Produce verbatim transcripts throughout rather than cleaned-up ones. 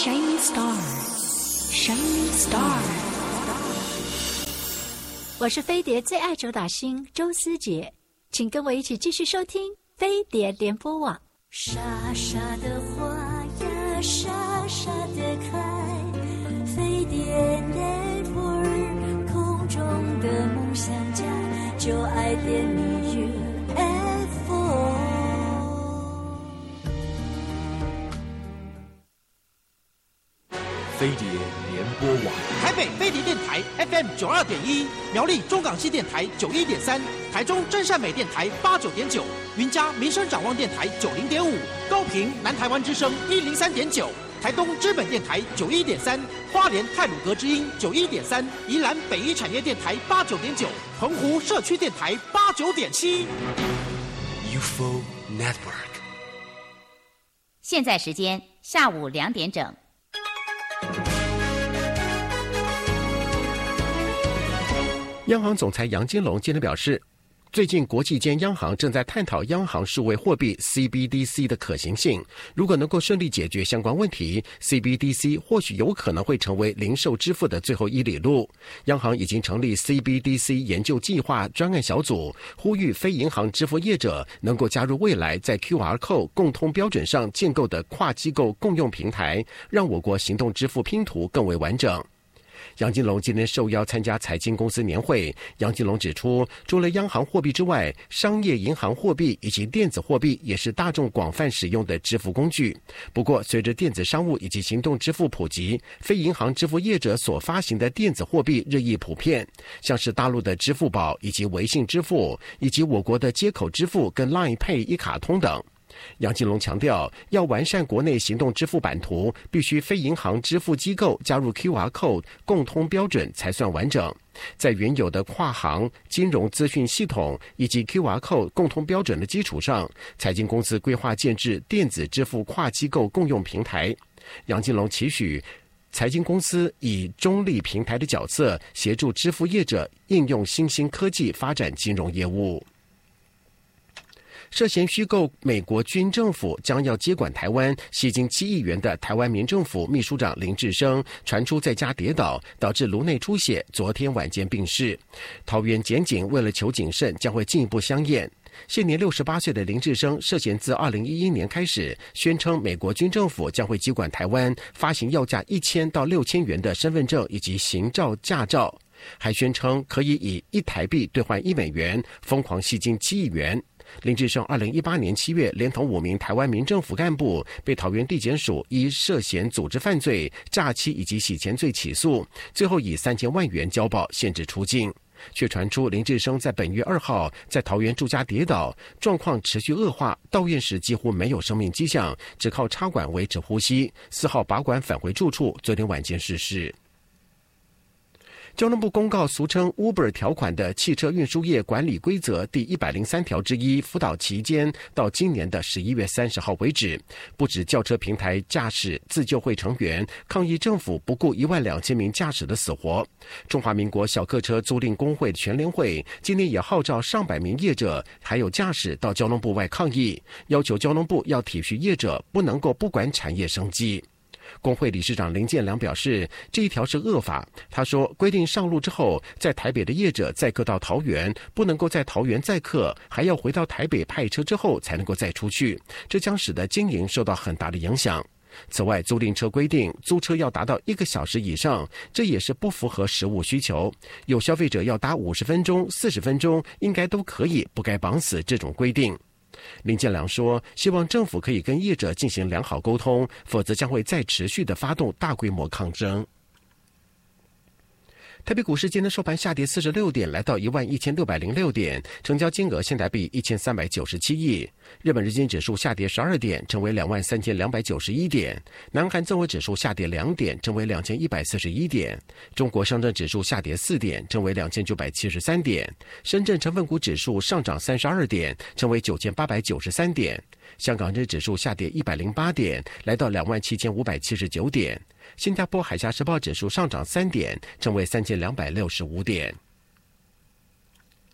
Shining Star, Shining Star。我是飞碟最爱周打星周思杰，请跟我一起继续收听飞碟联播网。傻傻的花呀，傻傻的开，飞碟 Network 空中的梦想家，就爱点你 U F O。 飞碟联播网， 台北飞碟电台 F M 九二点一，苗栗中港西电台九一点三，台中真善美电台八九点九，云嘉民生展望电台九零点五，高屏南台湾之声一零三点九，台东知本电台九一点三，花莲太鲁阁之音九一点三，宜兰北一产业电台八九点九，澎湖社区电台八九点七。 U F O Network。 现在时间下午两点整。 央行总裁杨金龙今天表示，最近国际间央行正在探讨央行数位货币 C B D C 的可行性，如果能够顺利解决相关问题， C B D C 或许有可能会成为零售支付的最后一里路。央行已经成立 C B D C 研究计划专案小组，呼吁非银行支付业者能够加入未来在 Q R Code 共通标准上建构的跨机构共用平台，让我国行动支付拼图更为完整。杨金龙今天受邀参加财经公司年会。杨金龙指出，除了央行货币之外，商业银行货币以及电子货币也是大众广泛使用的支付工具。不过，随着电子商务以及行动支付普及，非银行支付业者所发行的电子货币日益普遍，像是大陆的支付宝以及微信支付，以及我国的接口支付跟 Line Pay 一卡通等。杨金龙强调，要完善国内行动支付版图，必须非银行支付机构加入 Q R Code 共通标准才算完整。在原有的跨行金融资讯系统以及 Q R Code 共通标准的基础上，财经公司规划建制电子支付跨机构共用平台。杨金龙期许财经公司以中立平台的角色，协助支付业者应用新兴科技发展金融业务。涉嫌虚构美国军政府将要接管台湾吸金七亿元的台湾民政府秘书长林志生传出在家跌倒，导致颅内出血，昨天晚间病逝。桃园检警为了求谨慎，将会进一步相验。现年六十八岁的林志生涉嫌自二零一一年开始宣称美国军政府将会接管台湾，发行要价一千到六千元的身份证以及行照驾照，还宣称可以以一台币兑换一美元，疯狂吸金七亿元。林志生二零一八年七月连同五名台湾民政府干部被桃园地检署依涉嫌组织犯罪、诈欺以及洗钱罪起诉，最后以三千万元交保限制出境。却传出林志生在本月二号在桃园住家跌倒，状况持续恶化，到院时几乎没有生命迹象，只靠插管维持呼吸。四号拔管返回住处，昨天晚间逝世。交通部公告俗称 Uber 条款的汽车运输业管理规则第一百零三条之一辅导期间到今年的十一月三十号为止，不止轿车平台驾驶自救会成员抗议政府不顾一万两千名驾驶的死活，中华民国小客车租赁工会全联会今天也号召上百名业者还有驾驶到交通部外抗议，要求交通部要体恤业者，不能够不管产业生机。工会理事长林建良表示，这一条是恶法。他说，规定上路之后，在台北的业者载客到桃园，不能够在桃园载客，还要回到台北派车之后才能够再出去，这将使得经营受到很大的影响。此外，租赁车规定租车要达到一个小时以上，这也是不符合实务需求。有消费者要搭五十分钟、四十分钟，应该都可以，不该绑死这种规定。林建良说，希望政府可以跟业者进行良好沟通，否则将会再持续的发动大规模抗争。台北股市今天收盘下跌四十六点，来到一万一千六百零六点，成交金额新台币一千三百九十七亿。日本日经指数下跌十二点，成为两万三千两百九十一点。南韩综合指数下跌两点，成为两千一百四十一点。中国上证指数下跌四点，成为两千九百七十三点。深圳成分股指数上涨三十二点，成为九千八百九十三点。香港日指数下跌一百零八点，来到两万七千五百七十九点。新加坡海峡时报指数上涨三点，成为三千两百六十五点。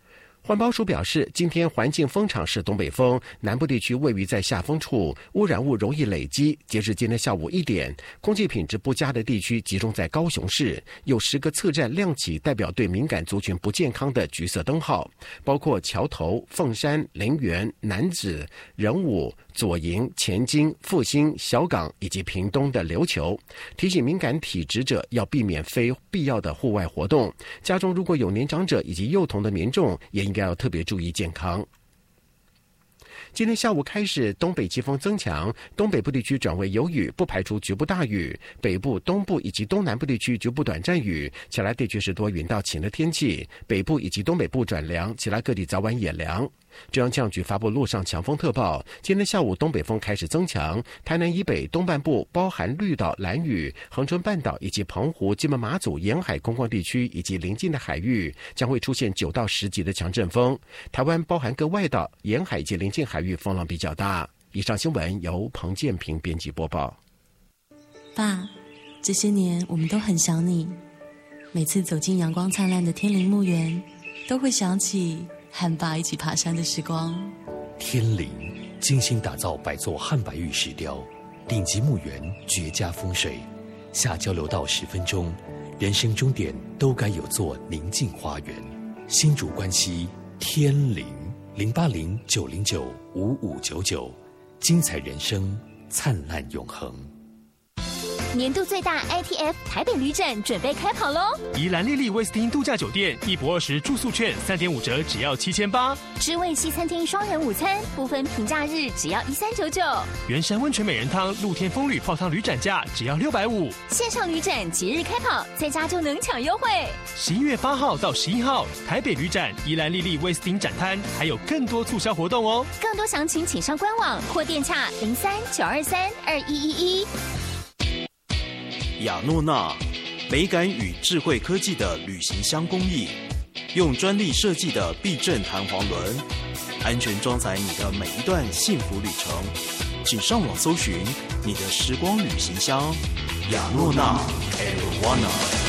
环保署表示，今天环境风场是东北风，南部地区位于在下风处，污染物容易累积。截至今天下午一点，空气品质不佳的地区集中在高雄市，有十个测站亮起代表对敏感族群不健康的橘色灯号，包括桥头、凤山、林园、楠梓、仁武、左营、前金、复兴、小港以及屏东的琉球，提醒敏感体质者要避免非必要的户外活动。家中如果有年长者以及幼童的民众，也应该要特别注意健康。今天下午开始，东北季风增强，东北部地区转为有雨，不排除局部大雨。北部、东部以及东南部地区局部短暂雨，其他地区是多云到晴的天气。北部以及东北部转凉，其他各地早晚也凉。中央气象局发布陆上强风特报，今天下午东北风开始增强，台南以北东半部包含绿岛、兰屿、恒春半岛以及澎湖、金门、马祖沿海空旷地区以及邻近的海域将会出现九到十级的强阵风。台湾包含各外岛沿海以及邻近海域风浪比较大。以上新闻由彭建平编辑播报。 爸，这些年我们都很想你，每次走进阳光灿烂的天林墓园，都会想起和爸一起爬山的时光。 天林精心打造百座汉白玉石雕，顶级墓园绝佳风水，下交流道十分钟，人生终点都该有座宁静花园。新竹关西天林零八零九零九五五九九，精彩人生，灿烂永恒。 年度最大 I T F 台北旅展准备开跑喽！ 宜兰丽丽威斯汀度假酒店一博二十住宿券三点五折，只要七千八； 知味西餐厅双人午餐不分平假日，只要一三九九； 圆山温泉美人汤露天风吕泡汤旅展价只要六百五。 线上旅展即日开跑，在家就能抢优惠。 十一月八号到十一号，台北旅展宜兰丽丽威斯汀展摊还有更多促销活动哦。 更多详情请上官网或电洽零三九二三二一一一。 雅诺娜，美感与智慧科技的旅行箱工艺，用专利设计的避震弹簧轮，安全装载你的每一段幸福旅程。请上网搜寻你的时光旅行箱，雅诺娜 Arowana。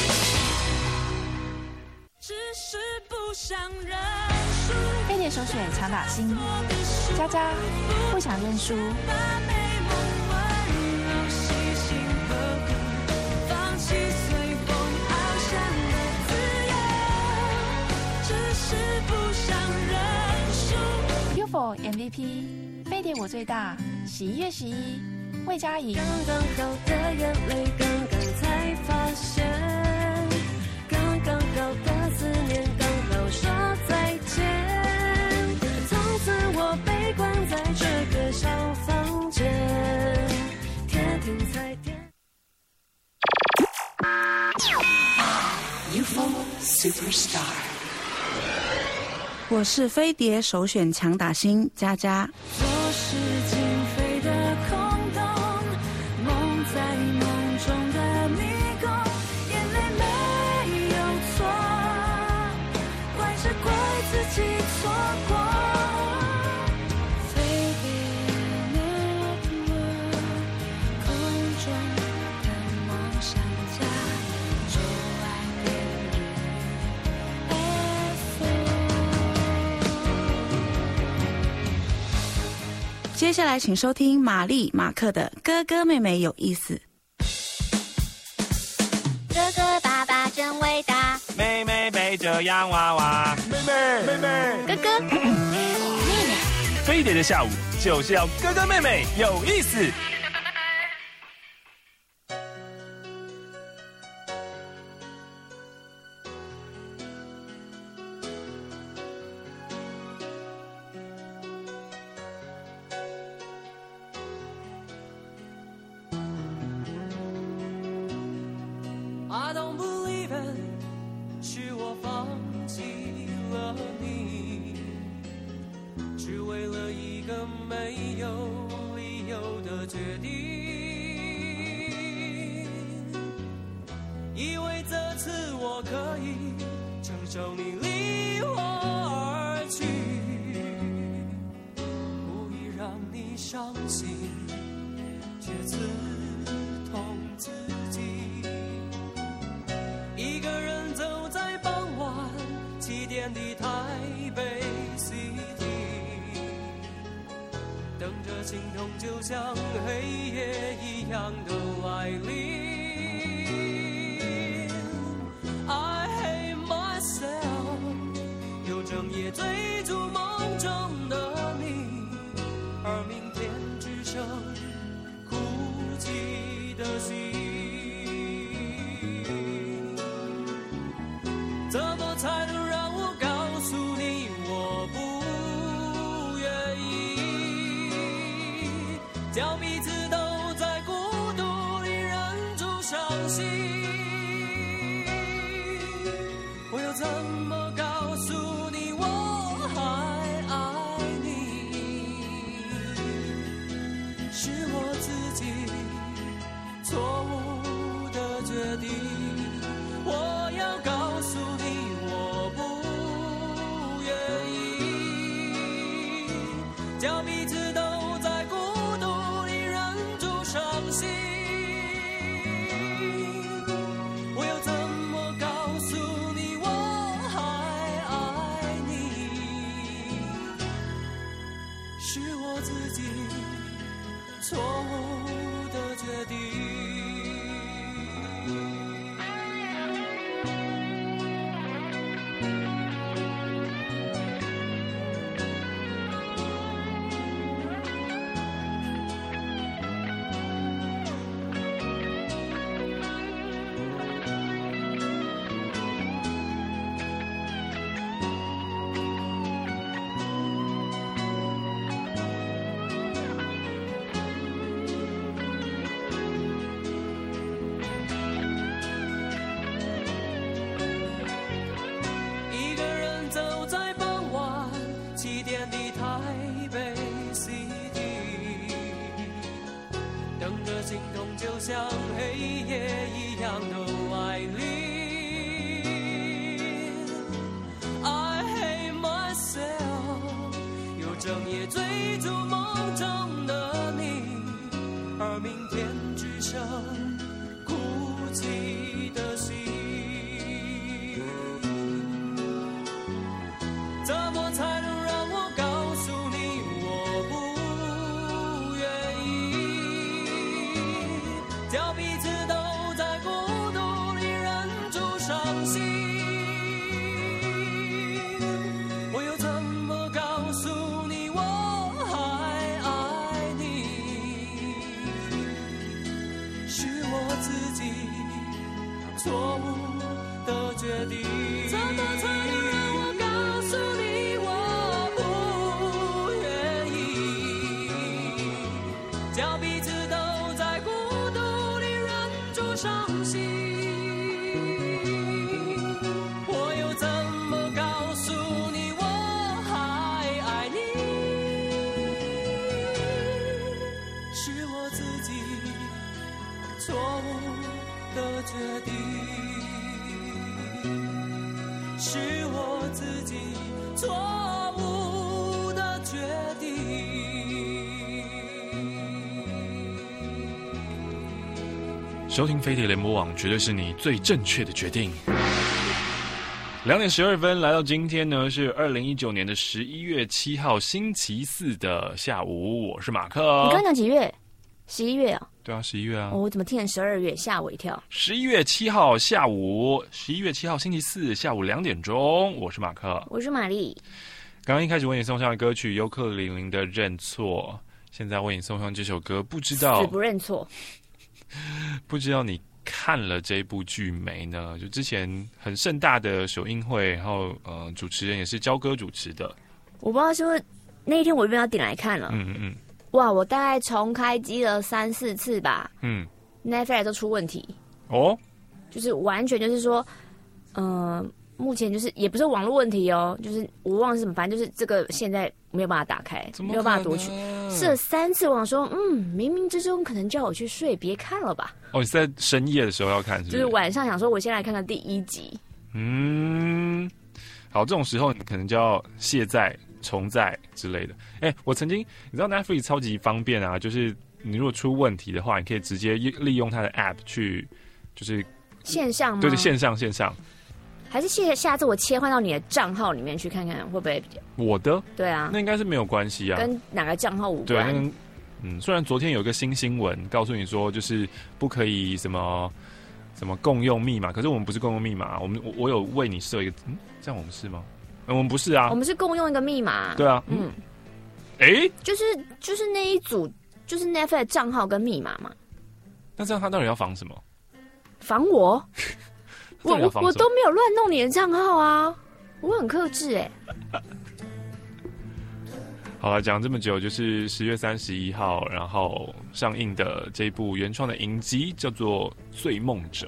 飞碟首选强打星，佳佳不想认输。U F O M V P， 飞碟我最大，十一月十一，魏佳莹。刚刚好的眼泪，刚刚才发现，刚刚好的思念，刚好说再见。从此我被关在这个小房间，天天才天。 U F O Superstar。 我是飞碟首选强打星佳佳。 做事情飞的空洞，梦在梦中的迷宫，眼泪没有错，怪是怪自己错过。飞碟 Network， 空中的梦想家，就爱点你 F O。 接下来请收听玛丽马克的哥哥妹妹有意思。 哥哥爸爸真伟大， 妹妹背着洋娃娃， 妹妹妹妹哥哥妹妹。 飞碟的下午就是要哥哥妹妹有意思。 一个人走在傍晚七点的台北。 叫彼此都在孤独里忍住伤心。我又怎么告诉你我还爱你？是我自己错误的决定。我要告诉你我不愿意，叫彼此都在孤独里忍住伤心。我又怎么告诉你我还爱你？是我自己错误的决定。心痛就像黑夜一样的来临 I hate myself 又整夜追逐梦中的你，而明天只剩哭泣的心。怎么才能让我告诉你我不愿意，叫彼此都在孤独里忍住伤心。我又怎么告诉你我还爱你？是我自己错误的决定。怎么才能让我告诉你我不愿意，叫彼此都在孤独里忍住伤心。我又怎么告诉你我还爱你？是我自己错误的决定，是我自己错误的决定。 收听飞碟联播网绝对是你最正确的决定。两点十二分，来到今天呢是二零一九年的十一月七号星期四的下午，我是马克。 你刚讲几月？十一月啊？ 对啊，十一月啊。 哦，我怎么听成十二月？吓我一跳。 十一月七号下午，十一月七号星期四下午两点钟，我是马克， 我是玛丽。 刚刚一开始为你送上的歌曲尤克里里的《认错》，现在为你送上这首歌，不知道死不认错。 不知道你看了这部剧没呢？就之前很盛大的首映会，然后呃，主持人也是焦哥主持的。 我不知道是不是那一天我原本要点来看了。 嗯嗯嗯。 哇，我大概重开机了三四次吧。 嗯。 Netflix 都出问题。 哦。 就是完全就是说，呃，目前就是也不是网络问题哦，就是我忘了是什么，反正就是这个现在没有办法打开，没有办法读取。试了三次，我想说，嗯，冥冥之中可能叫我去睡，别看了吧。 哦，你是在深夜的时候要看是不是？ 就是晚上想说，我先来看看第一集。 嗯，好，这种时候你可能就要卸载、重载之类的。哎、欸，我曾经你知道 Netflix 超级方便啊，就是你如果出问题的话，你可以直接利用它的 App 去，就是线上吗？ 对对，线上线上。 还是下下次我切换到你的账号里面去看看会不会比较？ 我的？ 对啊， 那应该是没有关系啊， 跟哪个账号无关。 对，那个嗯，虽然昨天有一个新新闻告诉你说，就是不可以什么什么共用密码，可是我们不是共用密码，我们我我有为你设一个，嗯，这样我们是吗？嗯、我们不是啊， 我们是共用一个密码。 对啊，嗯，哎、欸， 就是就是那一组就是 Netflix 账号跟密码嘛。 那这样他到底要防什么？ 防我？我我我都没有乱弄你的账号啊，我很克制哎、欸。 好了，讲这么久，就是十月三十一号，然后上映的这一部原创的影集叫做《醉梦者》。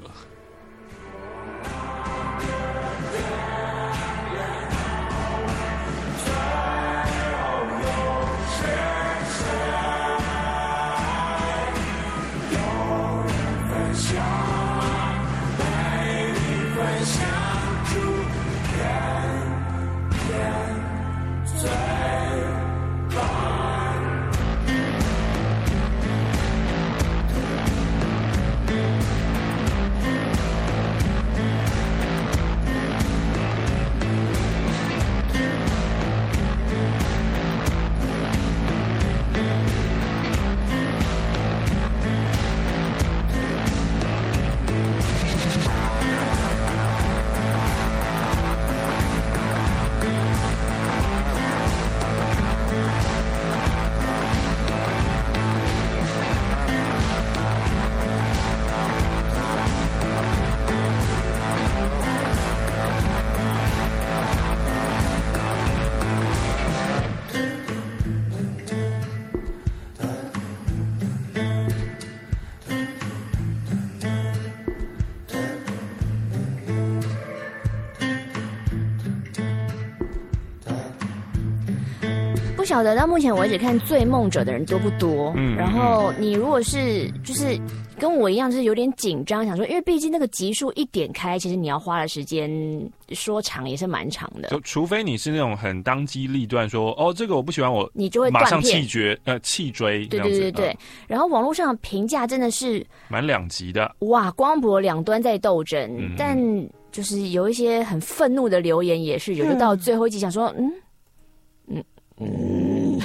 不晓得到目前为止看《醉梦者》的人多不多？嗯，然后你如果是就是跟我一样，就是有点紧张，想说，因为毕竟那个集数一点开，其实你要花的时间说长也是蛮长的。 就除非你是那种很当机立断说，哦，这个我不喜欢我， 你就会马上弃绝呃弃追。 对对对对。嗯、然后网络上评价真的是蛮两极的， 哇，光谱两端在斗争， 嗯、 但就是有一些很愤怒的留言也是有，就到最后一集想说，嗯嗯。嗯，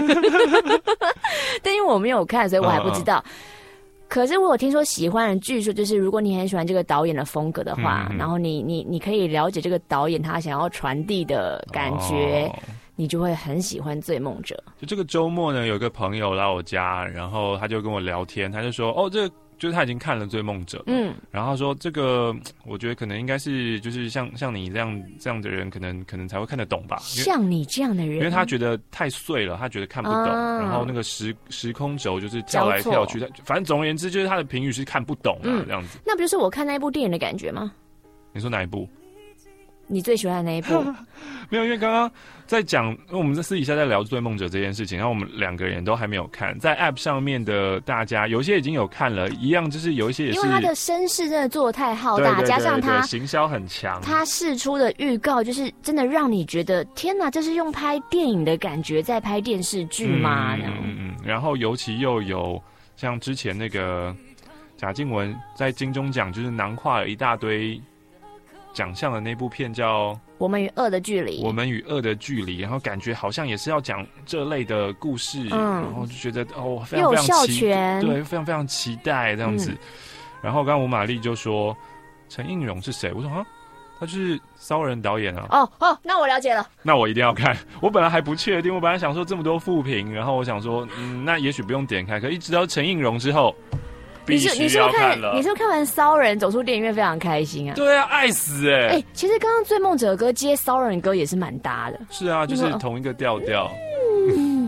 但因为我没有看，所以我还不知道。嗯、可是我有听说喜欢人，据说就是如果你很喜欢这个导演的风格的话，嗯、然后你你你可以了解这个导演他想要传递的感觉，哦、你就会很喜欢《醉梦者》。 就这个周末呢，有个朋友来我家，然后他就跟我聊天，他就说：“哦，这个。”就是他已经看了《醉梦者》，嗯，然后他说这个，我觉得可能应该是就是像像你这样这样的人，可能可能才会看得懂吧。 像你这样的人， 因为他觉得太碎了，他觉得看不懂，啊、然后那个时时空轴就是跳来跳去，反正总而言之，就是他的评语是看不懂啊，嗯、这样子。 那不就是我看那一部电影的感觉吗？ 你说哪一部？ 你最喜欢的那一部？ 没有，因为刚刚在讲，因为我们在私底下在聊《醉梦者》这件事情，然后我们两个人都还没有看，在 App 上面的大家，有一些已经有看了，一样就是有一些也是， 因为他的声势真的做得太浩大， 对对对对， 加上他行销很强， 他释出的预告就是真的让你觉得天哪，这是用拍电影的感觉在拍电视剧吗？ 嗯嗯嗯，然后尤其又有像之前那个贾静雯在金钟奖就是囊括了一大堆奖项的那部片叫《 我们与恶的距离》， 我们与恶的距离，然后感觉好像也是要讲这类的故事，嗯、然后就觉得哦，非常非常期待，对，非常非常期待这样子。嗯、然后刚刚吴玛丽就说陈映蓉是谁？我说啊，他就是骚人导演啊。 哦哦，那我了解了。 那我一定要看。我本来还不确定，我本来想说这么多负评，然后我想说，嗯，那也许不用点开。可一直到陈映蓉之后。 你是你是不是看你是不是看完骚人走出电影院非常开心啊？ 对啊，爱死哎、欸！ 哎、欸，其实刚刚《醉梦者》歌接骚人歌也是蛮搭的。 是啊，就是同一个调调。 嗯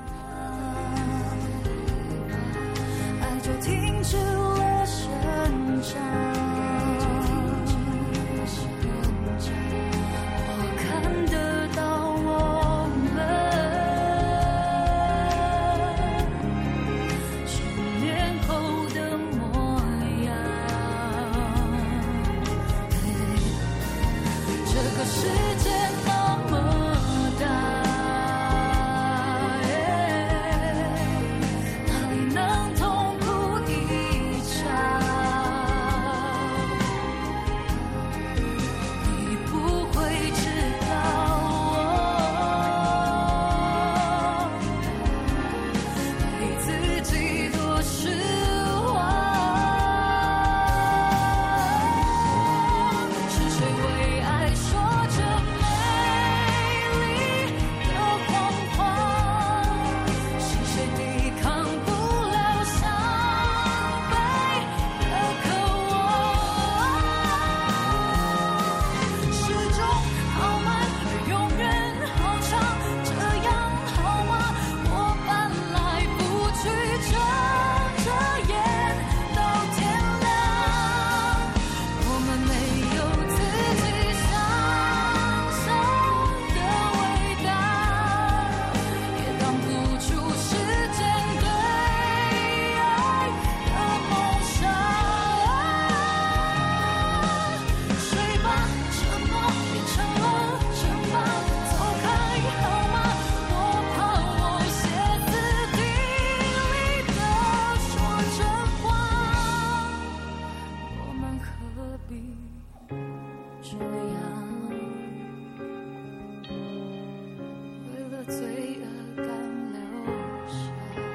爱就停止了生长，我看得到我们。这个世界那么大， 必这样？为了罪恶感留下，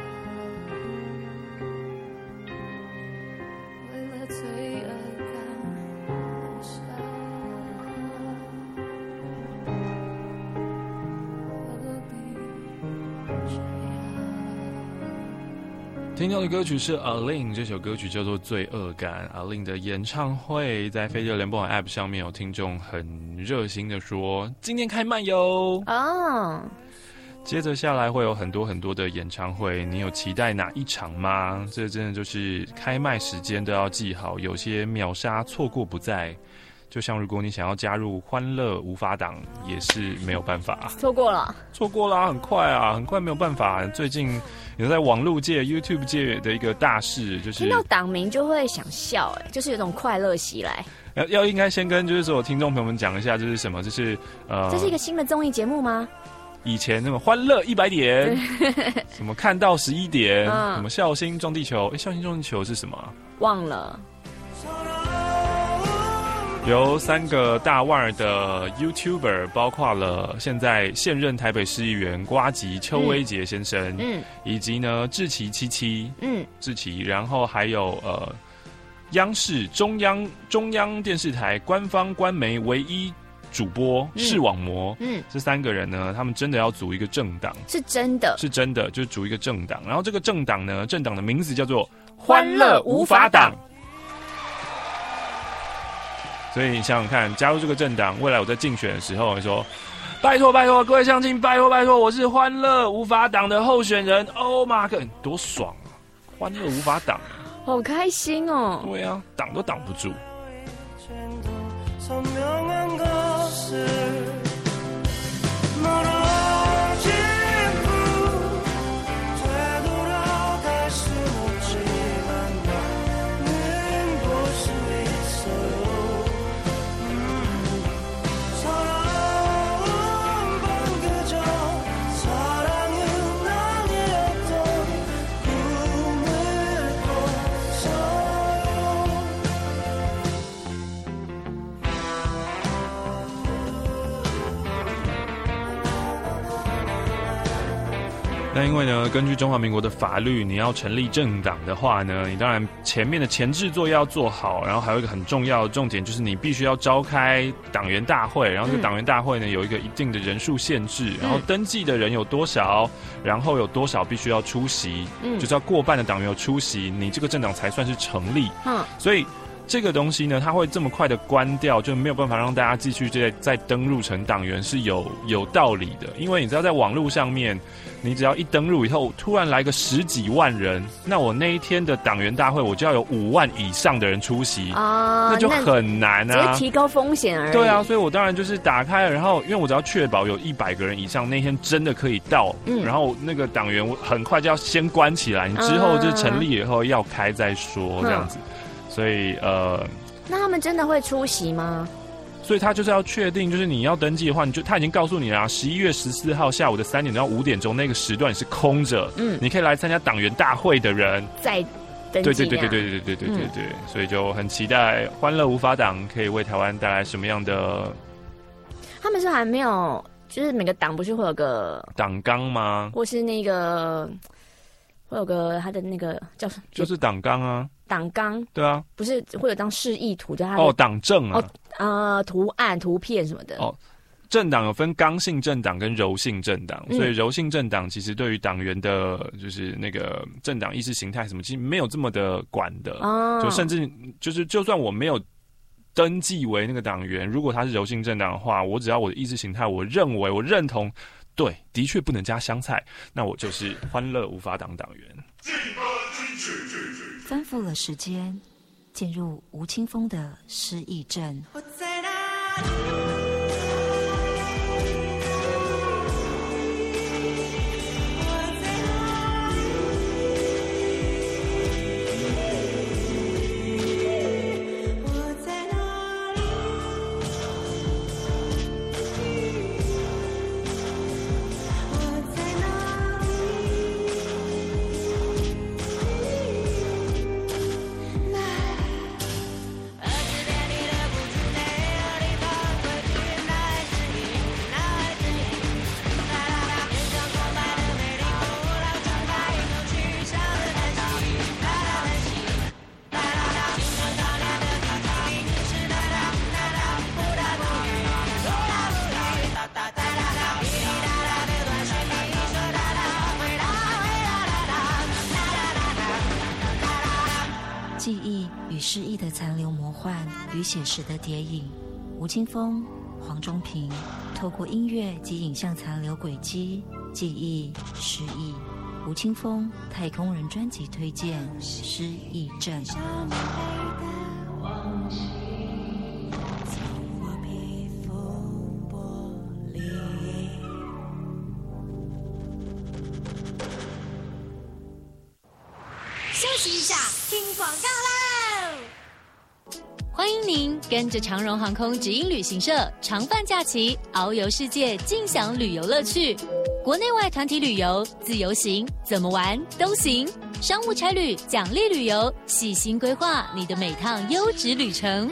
为了罪恶感留下。 听到的歌曲是 A-Lin， 这首歌曲叫做《罪恶感》。A-Lin 的演唱会在飞碟联播网 App 上面有听众很热心的说，今天开卖哟。哦。接着下来会有很多很多的演唱会，你有期待哪一场吗？这真的就是开卖时间都要记好，有些秒杀错过不再。就像如果你想要加入欢乐无法党，也是没有办法， 错过了， 错过了，很快啊，很快没有办法。最近有在网络界、YouTube 界的一个大事，就是听到党名就会想笑，哎，就是有种快乐袭来。 要要应该先跟就是所有听众朋友们讲一下，这是什么？就是呃， 这是一个新的综艺节目吗？ 以前那么欢乐一百点，什么看到十一点，嗯、什么孝心撞地球，哎，孝心撞地球是什么、啊？ 忘了。 由三个大腕儿的 YouTuber， 包括了现在现任台北市议员呱吉邱威杰先生，嗯，以及呢志祺七七，嗯，志祺，然后还有呃央视中央中央电视台官方官媒唯一主播视网膜，嗯，这三个人呢，他们真的要组一个政党， 是真的， 是真的，就是组一个政党。然后这个政党呢，政党的名字叫做欢乐无法党。所以你想想看，加入这个政党，未来我在竞选的时候，你说，拜托拜托，各位乡亲，拜托拜托，我是欢乐无法党的候选人 ，Oh my god， 多爽啊！欢乐无法党， 好开心哦。 对啊，挡都挡不住。那因为呢，根据中华民国的法律，你要成立政党的话呢，你当然前面的前置作业要做好，然后还有一个很重要的重点就是你必须要召开党员大会，然后这个党员大会呢有一个一定的人数限制，然后登记的人有多少，然后有多少必须要出席，嗯，就是要过半的党员有出席，你这个政党才算是成立。嗯，所以这个东西呢，它会这么快的关掉，就没有办法让大家继续再再登入成党员，是有有道理的。因为你知道，在网络上面，你只要一登入以后，突然来个十几万人，那我那一天的党员大会，我就要有五万以上的人出席啊，那就很难啊， 直接提高风险而已。 对啊，所以我当然就是打开了，然后因为我只要确保有一百个人以上那天真的可以到，嗯，然后那个党员我很快就要先关起来，你之后就成立以后要开再说，这样子。嗯，所以呃， 那他们真的会出席吗？ 所以他就是要确定，就是你要登记的话，你就他已经告诉你啦，十一月十四号下午的三点到五点钟那个时段是空着，嗯，你可以来参加党员大会的人再登记。 对对对对对对对对对对对，嗯，所以就很期待欢乐无法党可以为台湾带来什么样的。 他们是还没有，就是每个党不是会有个党纲吗？ 或是那个会有个他的那个叫什么？ 就是党纲啊。 党纲对啊， 不是会有张示意图，叫它哦，党政啊， 哦，呃，图案、图片什么的。 哦，政党有分刚性政党跟柔性政党，嗯，所以柔性政党其实对于党员的，就是那个政党意识形态什么，其实没有这么的管的。哦，就甚至就是就算我没有登记为那个党员，如果他是柔性政党的话，我只要我的意识形态，我认为我认同，对，的确不能加香菜，那我就是欢乐无法党党员。 吩咐了时间，进入吴青峰的失忆症。我在哪里？ 失忆的残留魔幻与写实的谍影。吴青峰、黄中平透过音乐及影像残留轨迹、记忆、失忆。吴青峰太空人专辑推荐《失忆症》。 休息一下，听广告喽！ 欢迎您跟着长荣航空直营旅行社长泛假期，遨游世界，尽享旅游乐趣。国内外团体旅游、自由行，怎么玩都行。商务差旅、奖励旅游，细心规划你的每趟优质旅程。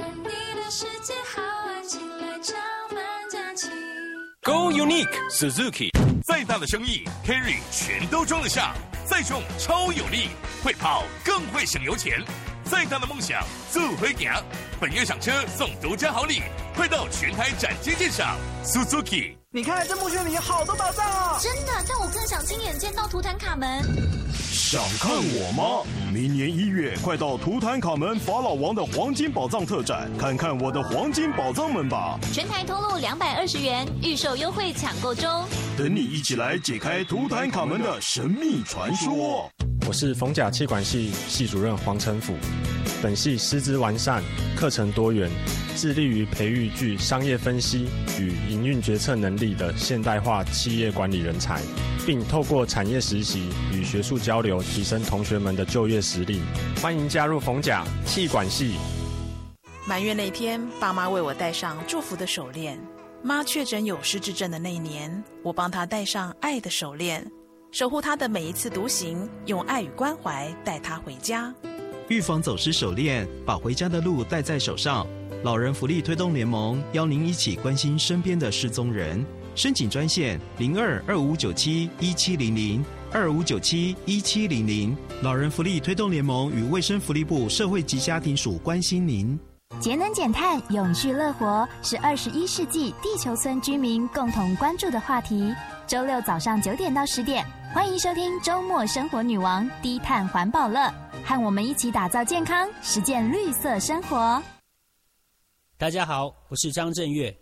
Go Unique Suzuki， 再大的生意 Carry 全都装得下，再重超有力，会跑更会省油钱。再大的梦想就会行。本月赏车送独家好礼，快到全台展街鉴赏 Suzuki。 你看这墓穴里有好多宝藏哦！ 真的，但我更想亲眼见到图坦卡门。 想看我吗？明年一月，快到图坦卡门法老王的黄金宝藏特展，看看我的黄金宝藏们吧！ 全台通路两百二十元，预售优惠抢购中。 等你一起来解开图坦卡门的神秘传说。 我是逢甲企管系系主任黄成甫。本系师资完善，课程多元，致力于培育具商业分析与营运决策能力的现代化企业管理人才，并透过产业实习与学术交流，提升同学们的就业实力。欢迎加入逢甲企管系。 满月那天，爸妈为我戴上祝福的手链。妈确诊有失智症的那一年，我帮她戴上爱的手链，守护她的每一次独行，用爱与关怀带她回家。 预防走失手链，把回家的路带在手上。老人福利推动联盟邀您一起关心身边的失踪人，申请专线零二二五九七一七零零二五九七一七零零。老人福利推动联盟与卫生福利部社会及家庭署关心您。 节能减碳、永续乐活是二十一世纪地球村居民共同关注的话题。周六早上九点到十点，欢迎收听周末生活女王低碳环保乐，和我们一起打造健康，实践绿色生活。 大家好，我是张震岳。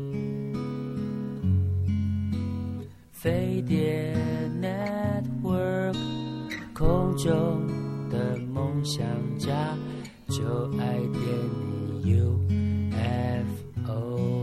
飞碟 Network， 空中的梦想家，就爱点你 U F O。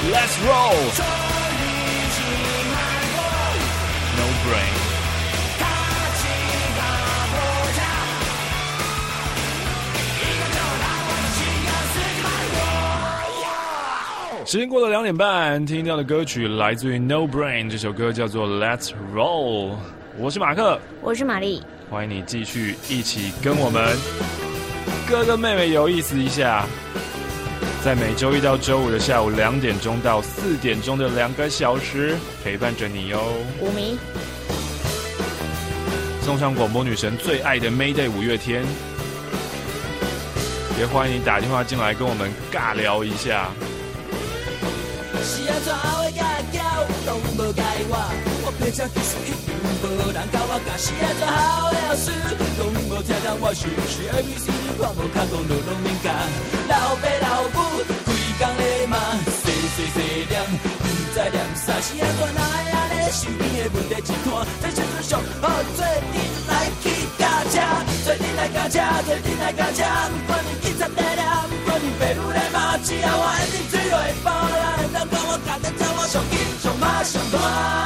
Let's roll No brain时间过了两点半，听到的歌曲来自于 No Brain， 这首歌叫做 Let's Roll。我是马克， 我是玛丽， 欢迎你继续一起跟我们哥哥妹妹有意思一下，在每周一到周五的下午两点钟到四点钟的两个小时陪伴着你哟。 五迷， 送上广播女神最爱的 Mayday 五月天，也欢迎你打电话进来跟我们尬聊一下。 是安怎后的甲叫拢无解我，我拼车技术一定无人教我，甲是安怎后的后事拢无听到我是是 A B C， 我无看讲路拢敏感，老爸老母规工咧骂，细细细念不知念啥，是安怎哪会安尼身边的问题一摊，这时阵上好做阵来去驾车，做阵来驾车，做阵来驾车，不管你警察在了，不管你爸母咧骂，只要我一定追落包啦。我赶得走，我上紧，上马上大。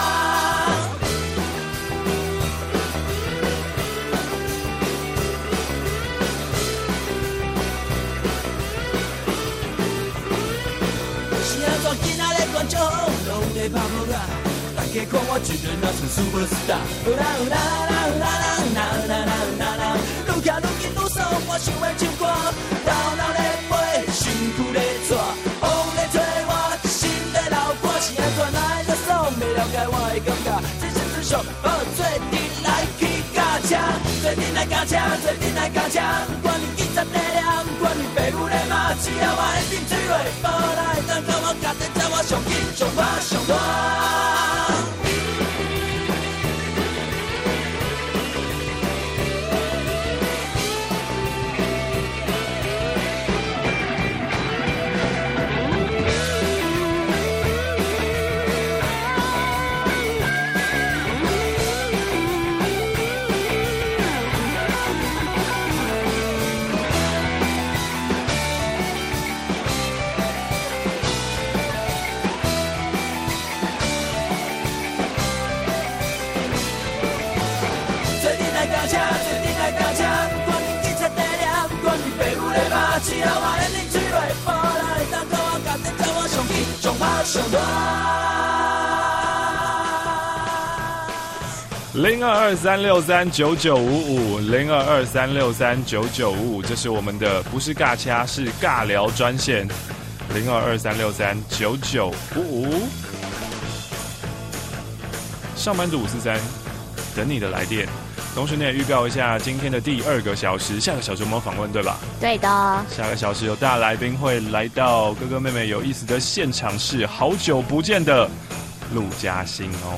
是安怎今仔日观众拢在拍无啦？大家看我一个若像 superstar， 有啦有啦有啦有啦有啦有啦有啦，愈行愈紧愈爽，我想要唱歌，头脑咧飞，身躯咧拽，风咧吹我。是安怎哪会得爽？袂了解我的感觉，这是最上好做阵来去驾车，做阵来驾车，做阵来驾车，不管你警察在了，不管你爸母咧骂，只要我一定追落包来，当到我家己走，我上紧上快上大。只要我一定追落包来，当到我家己走，我上紧上快上大。 零二二三六三九九五五零二二三六三九九五五，这是我们的不是尬掐，是尬聊专线。零二二三六三九九五五，上班族五四三，等你的来电。同时你也预告一下今天的第二个小时，下个小时我们有访问对吧？ 对的。 下个小时有大来宾会来到哥哥妹妹有意思的现场，是好久不见的陆嘉欣哦。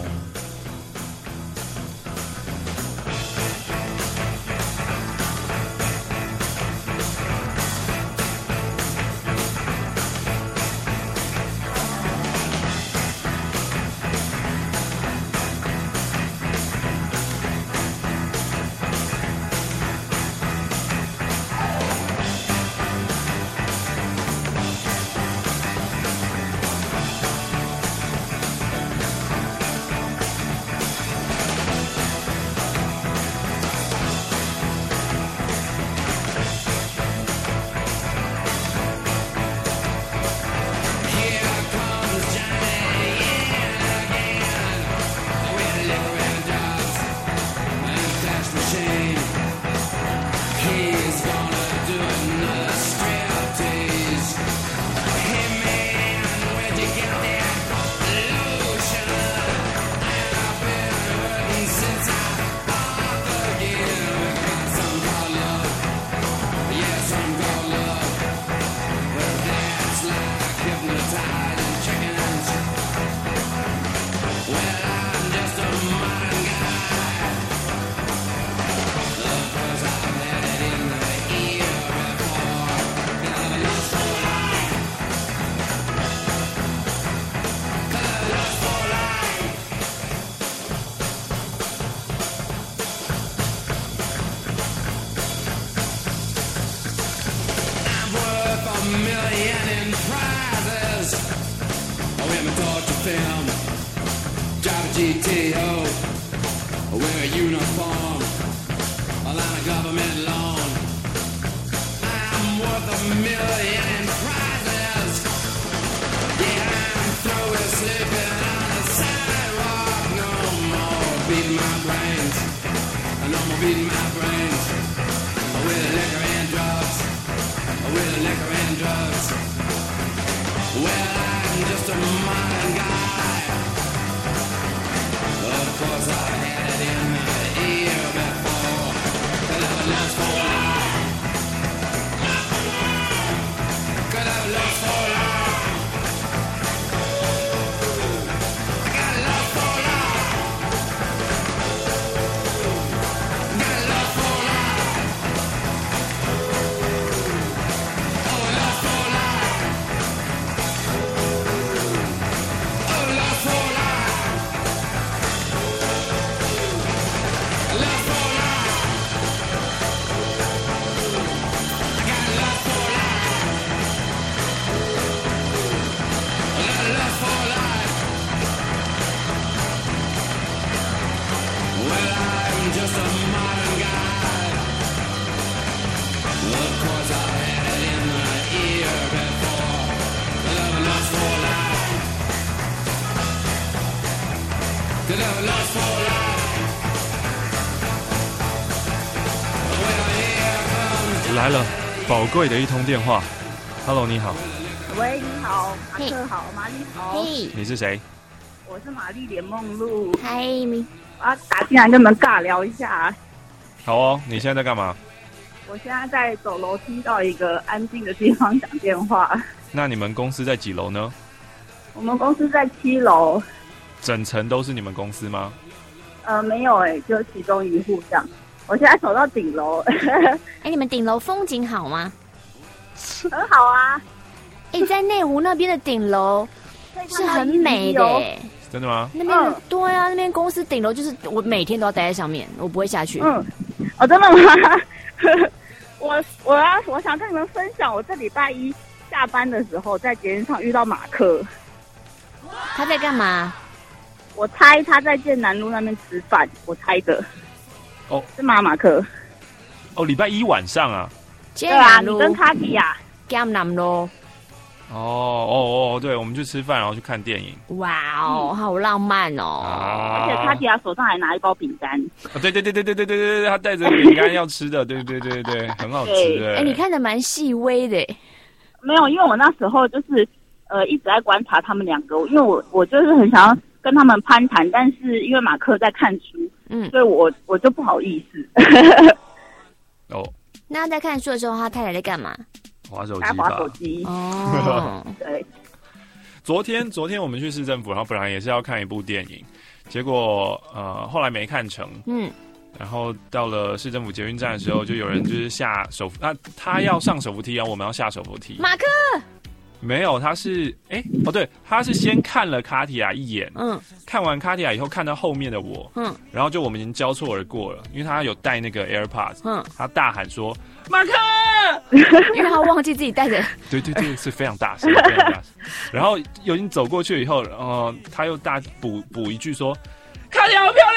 a torture film. Drive a G T O, wear a uniform, while I'm a government loan. I'm worth a million in prizes. Yeah, I'm through with sleeping on the sidewalk. No more beating my brains. No more beating my brains. With liquor and drugs. With liquor and drugs. Well, I'm just a modern guy. Of course, I had it in my ear before. Could have a lust for life. Could have a lust for life. I got a lust for life. Got a lust for life. Oh, lust for life. Oh, lust for life. Lust for life. I got lust for life. I got lust for life. Well, I'm just a modern guy. Of course, I had it in my ear before. Could have lust for life. Could have lust for life. Well, here comes 来了，宝贵的一通电话。Hello， 你好， 喂，你好，马克好，玛丽好。 嘿， 你是谁？ 我是玛丽莲梦露。 嗨， 我要打进来跟你们尬聊一下。 好哦，你现在在干嘛？ 我现在在走楼梯到一个安静的地方讲电话。 那你们公司在几楼呢？ 我们公司在七楼。 整层都是你们公司吗？ 呃，没有哎、欸，就其中一户这样。我现在走到顶楼。 哎，你们顶楼风景好吗？ 很好啊。 哎，在内湖那边的顶楼是很美的、欸。 真的吗？ 那边、嗯、对啊，那边公司顶楼就是我每天都要待在上面，我不会下去。 嗯，哦，真的吗？我我要我想跟你们分享，我这礼拜一下班的时候在捷运上遇到马克。 他在干嘛？ 我猜他在建南路那边吃饭，我猜的。 哦， 是吗，马克？ 哦，礼拜一晚上啊。 对啊，你跟卡迪亚。 江南路。 哦哦哦，对，我们去吃饭，然后去看电影。 哇哦，好浪漫哦！ 啊、 而且卡迪亚手上还拿一包饼干。 哦，对对对对对对对对对，他带着饼干要吃的，对对对对，很好吃的。 哎，你看得蛮细微的。 没有，因为我那时候就是呃一直在观察他们两个，因为我我就是很想要跟他们攀谈，但是因为马克在看书，嗯，所以我我就不好意思。 哦， 那他在看书的时候，他太太在干嘛？ 滑手机吧，滑手机哦， 对。 昨天昨天我们去市政府，然后本来也是要看一部电影，结果呃后来没看成，嗯，然后到了市政府捷运站的时候，就有人就是下手扶，那、啊、他要上手扶梯，然后我们要下手扶梯。 马克没有，他是哎哦对，他是先看了卡提亚一眼，嗯，看完卡提亚以后看到后面的我，嗯，然后就我们已经交错而过了，因为他有带那个 AirPods， 嗯，他大喊说马克。 因为他忘记自己带着， 对对对，是非常大声，非常大声。然后有人走过去以后，呃，他又大补补一句说：“卡提亚好漂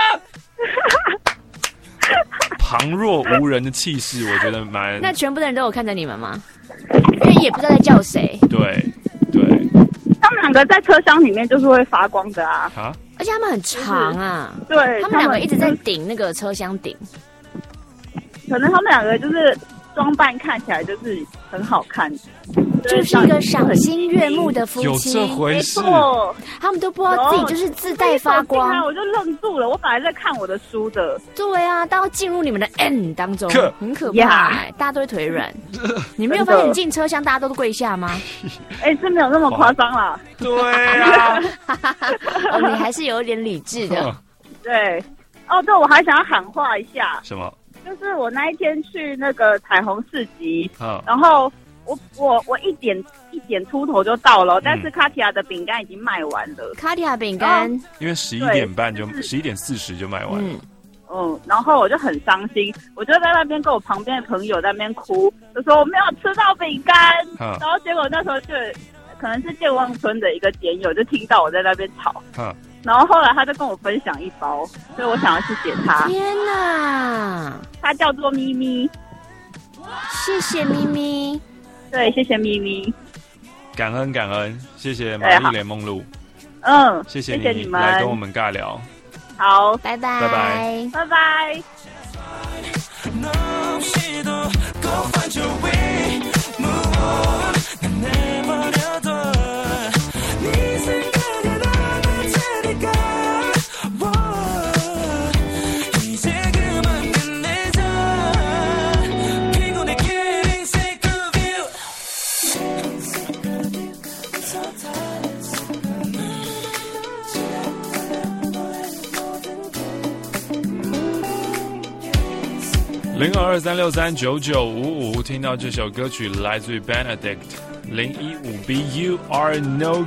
亮！”旁若无人的气势，我觉得蛮…… 那全部的人都有看着你们吗？因为也不知道在叫谁。 对对， 他们两个在车厢里面就是会发光的啊！ 啊， 而且他们很长啊， 对， 他们两个一直在顶那个车厢顶。 可能他们两个就是装扮看起来就是很好看， 就是一个赏心悦目的夫妻。 有这回事？ 没错， 他们都不知道自己就是自带发光。 我就愣住了，我本来在看我的书的。 对啊，都要进入你们的 N 当中，很可怕、欸，大家都会腿软。你没有发现你进车厢大家都跪下吗？ 哎、欸，是没有那么夸张啦。 对啊， 哦，你还是有点理智的。 对，哦，对，我还想要喊话一下。 什么？ 就是我那一天去那个彩虹市集，嗯、然后我我我一点一点出头就到了，嗯、但是卡提亚的饼干已经卖完了。 卡提亚饼干， 因为十一点半就十一点四十就卖完了。嗯， 嗯，然后我就很伤心，我就在那边跟我旁边的朋友在那边哭，就说我没有吃到饼干，嗯、然后结果那时候就可能是健忘村的一个点友，就听到我在那边吵， 嗯， 然后后来他就跟我分享一包，所以我想要谢谢他。 天哪， 他叫做咪咪， 谢谢咪咪， 对，谢谢咪咪， 感恩感恩，谢谢玛丽莲梦露， 嗯， 谢谢你， 谢谢你们来跟我们尬聊， 好， 拜拜， 拜拜， 拜拜。 No, she don't go find your way. Move on, 난 내버려둬. 네 생각에 나를 차리가. 이제 그만 끝내자. 피곤해 getting sick of you. Sick of you, so tired, sick of you. 零二二三六三九九五五，听到这首歌曲来自于 Benedict 零一五 B You Are No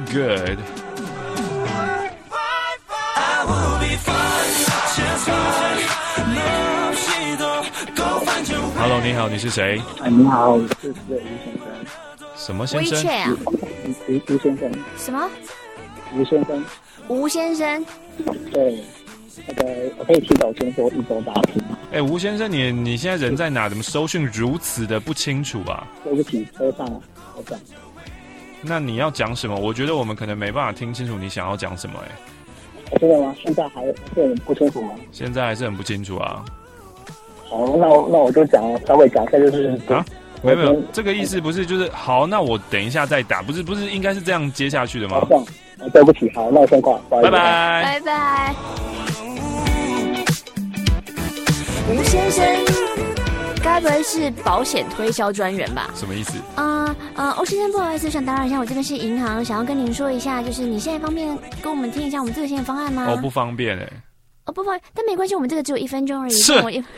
Good。Hello， 你好，你是谁？ 哎，你好，我是吴先生。 什么先生？ 啊、 吴吴先生。 什么？ 吴先生。 吴先生。 对。那个，我可以提早先说一周大厅。 哎、欸，吴先生，你你现在人在哪？怎么收讯如此的不清楚啊？ 对不起，车上，车上。 那你要讲什么？我觉得我们可能没办法听清楚你想要讲什么、欸。 哎，真的吗？现在还是很不清楚吗？ 现在还是很不清楚啊。 好，那我那我就讲，稍微讲一下，就是啊，没有没有，这个意思不是就是好，那我等一下再打，不是不是应该是这样接下去的吗？ 这样，对不起，好，那我先挂， 拜拜， 拜拜。吴先生，该不会是保险推销专员吧？ 什么意思？ 啊啊、呃，欧先生，不好意思，想打扰一下，我这边是银行，想要跟您说一下，就是你现在方便跟我们听一下我们这个新的方案吗？ 哦，不方便哎、欸。 哦，不方便，但没关系，我们这个只有一分钟而已。 是。 我一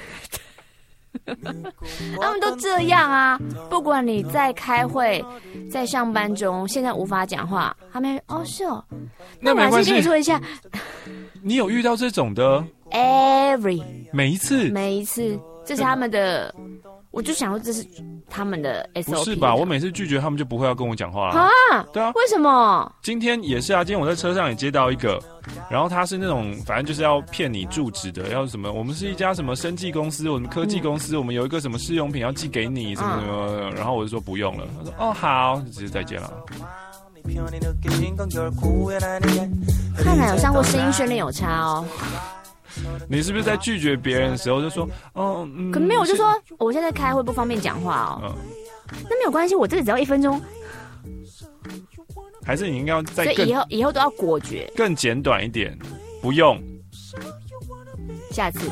他们都这样啊，不管你在开会，在上班中，现在无法讲话，他们哦是哦，那我还是跟你说一下， 你有遇到这种的 ？Every 每一次， 每一次，这是他们的，我就想说这是他们的 S O P。 不是吧？我每次拒绝他们就不会要跟我讲话啊？ 对啊， 为什么？ 今天也是啊，今天我在车上也接到一个，然后他是那种反正就是要骗你住址的，要什么？我们是一家什么生技公司，我们科技公司，嗯、我们有一个什么试用品要寄给你，什么什么，嗯、然后我就说不用了，他说哦好，直接再见了。 看来有上过声音训练有差哦。 你是不是在拒绝别人的时候就说哦？嗯、 可没有，我就说我现在开会不方便讲话哦。嗯、那没有关系，我这个只要一分钟。 还是你应该要再更， 所以以后以后都要果决， 更简短一点，不用。 下次。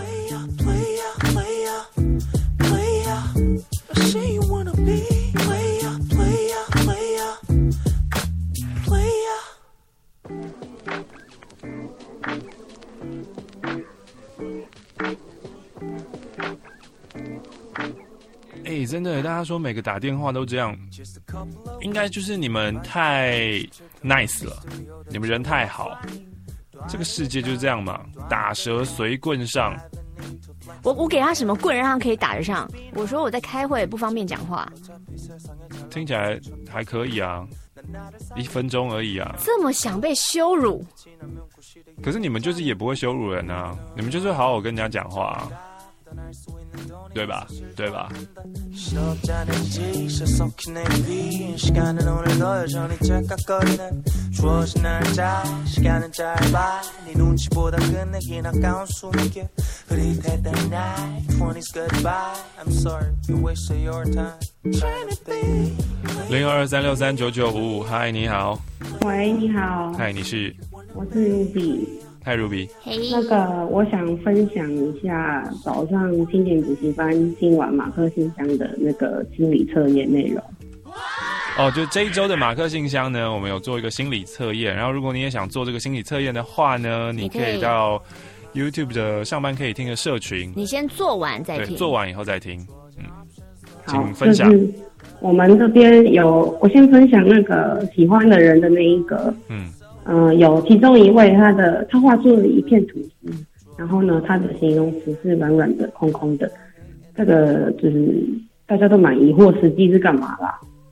哎、欸，真的，大家说每个打电话都这样，应该就是你们太 nice 了，你们人太好，这个世界就是这样嘛，打蛇随棍上。 我我给他什么棍让他可以打得上？我说我在开会不方便讲话， 听起来还可以啊，一分钟而已啊。 这么想被羞辱？ 可是你们就是也不会羞辱人啊，你们就是好好跟人家讲话啊。对吧？对吧？零二二三六三九九五五，嗨，你好。 喂，你好。 嗨，你是？ 我是 Ruby。 嗨 ，Ruby。 那个，我想分享一下早上清点补习班听完马克信箱的那个心理测验内容。 哦，就这一周的马克信箱呢，我们有做一个心理测验。然后，如果你也想做这个心理测验的话呢，你可以到 YouTube 的上班可以听的社群。 你先做完再听。 对，做完以后再听。嗯， 好， 请分享。 就是我们这边有，我先分享那个喜欢的人的那一个。嗯。嗯、呃，有其中一位，他的他画出了一片吐司，然后呢，他的形容词是软软的、空空的，这个就是大家都蛮疑惑，实际是干嘛啦？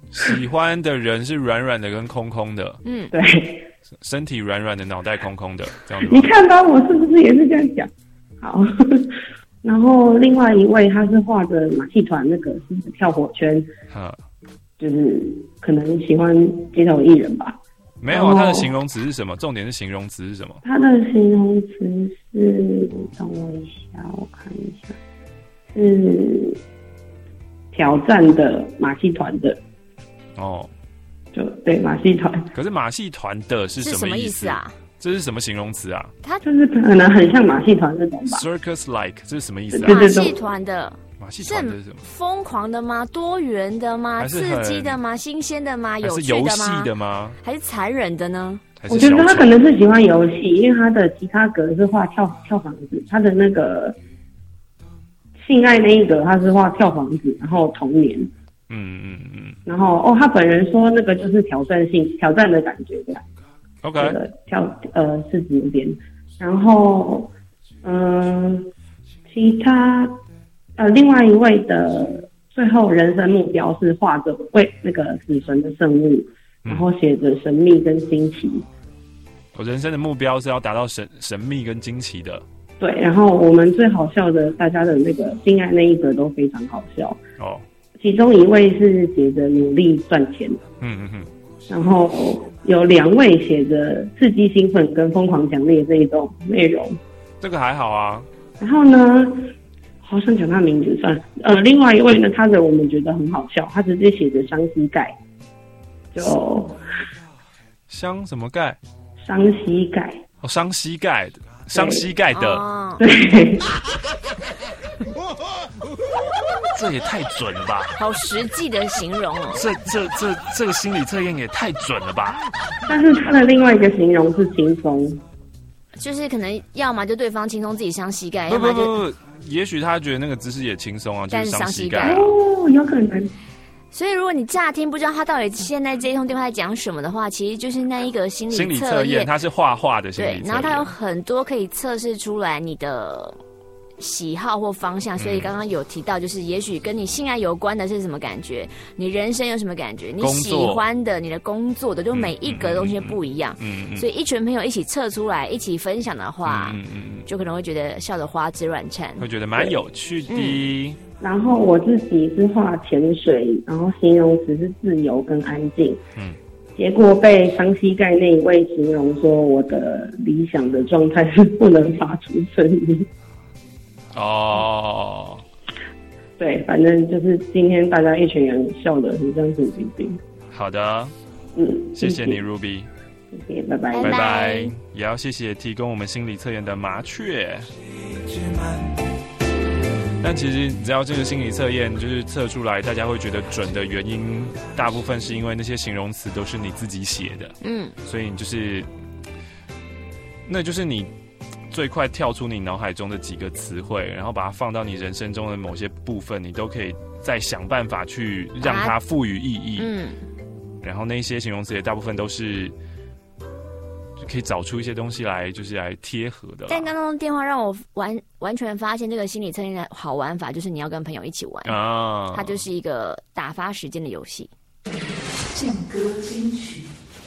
喜欢的人是软软的跟空空的， 嗯， 对， 身体软软的，脑袋空空的，这样子。 你看吧，我是不是也是这样讲？好，然后另外一位他是画着马戏团那个狮子跳火圈， 哈， 就是可能喜欢街头艺人吧。 没有，他的形容词是什么？重点是形容词是什么？ 他的形容词是，等我一下，我看一下，是挑战的马戏团的。 哦， 就对马戏团。 可是马戏团的是什么意思啊？ 这是什么形容词啊？ 它就是可能很像马戏团那种吧。 Circus like 这是什么意思啊？ 马戏团的。 马戏团的是什么？ 疯狂的吗？多元的吗？刺激的吗？新鲜的吗？有趣的吗？ 还是游戏的吗？ 还是残忍的呢？ 我觉得他可能是喜欢游戏，因为他的其他格是画跳跳房子，他的那个性爱那一格他是画跳房子，然后童年。 嗯嗯嗯。 然后哦，他本人说那个就是挑战性挑战的感觉这样。 OK。 跳呃是指边，然后嗯、呃，其他。呃，另外一位的最后人生目标是画着为那个死神的圣物， 嗯、 然后写着神秘跟惊奇。 我人生的目标是要达到神神秘跟惊奇的。 对，然后我们最好笑的，大家的那个性爱那一则都非常好笑。 哦， 其中一位是写着努力赚钱， 嗯嗯嗯， 然后有两位写着刺激兴奋跟疯狂强烈这一种内容。 这个还好啊。 然后呢？好想讲他名字算了，呃，另外一位呢，他的我们觉得很好笑，他直接写着伤膝盖，就伤什么盖？ 伤膝盖。 哦，伤膝盖的，伤膝盖的， 对。 这也太准了吧！ 好实际的形容哦。 这这这这个心理测验也太准了吧！ 但是他的另外一个形容是轻松。 就是可能要么就对方轻松自己伤膝盖， 不不不不， 也许他觉得那个姿势也轻松啊，就是伤膝盖、 啊、哦，有可能。 所以如果你乍听不知道他到底现在这一通电话在讲什么的话，其实就是那一个心理心理测验，它是画画的心理测验， 对，然后它有很多可以测试出来你的喜好或方向，所以刚刚有提到，就是也许跟你性爱有关的是什么感觉，你人生有什么感觉，你喜欢的、你的工作的，就每一个东西不一样。嗯嗯。所以一群朋友一起测出来，一起分享的话，嗯嗯，就可能会觉得笑得花枝乱颤， 会觉得蛮有趣的。嗯、 然后我自己是画潜水，然后形容词是自由跟安静。嗯。结果被伤膝盖那一位形容说，我的理想的状态是不能发出声音。 哦， 对，反正就是今天大家一群人笑得很像神经病。 好的， 嗯， 谢谢你 Ruby， 谢谢，拜拜， 拜拜，也要谢谢提供我们心理测验的麻雀。但其实只要这个心理测验就是测出来，大家会觉得准的原因，大部分是因为那些形容词都是你自己写的，嗯，所以你就是，那就是你最快跳出你脑海中的几个词汇，然后把它放到你人生中的某些部分，你都可以再想办法去让它赋予意义。嗯，然后那些形容词也大部分都是就可以找出一些东西来，就是来贴合的。 但刚刚电话让我完完全发现这个心理测验的好玩法，就是你要跟朋友一起玩啊，它就是一个打发时间的游戏。 劲歌金曲，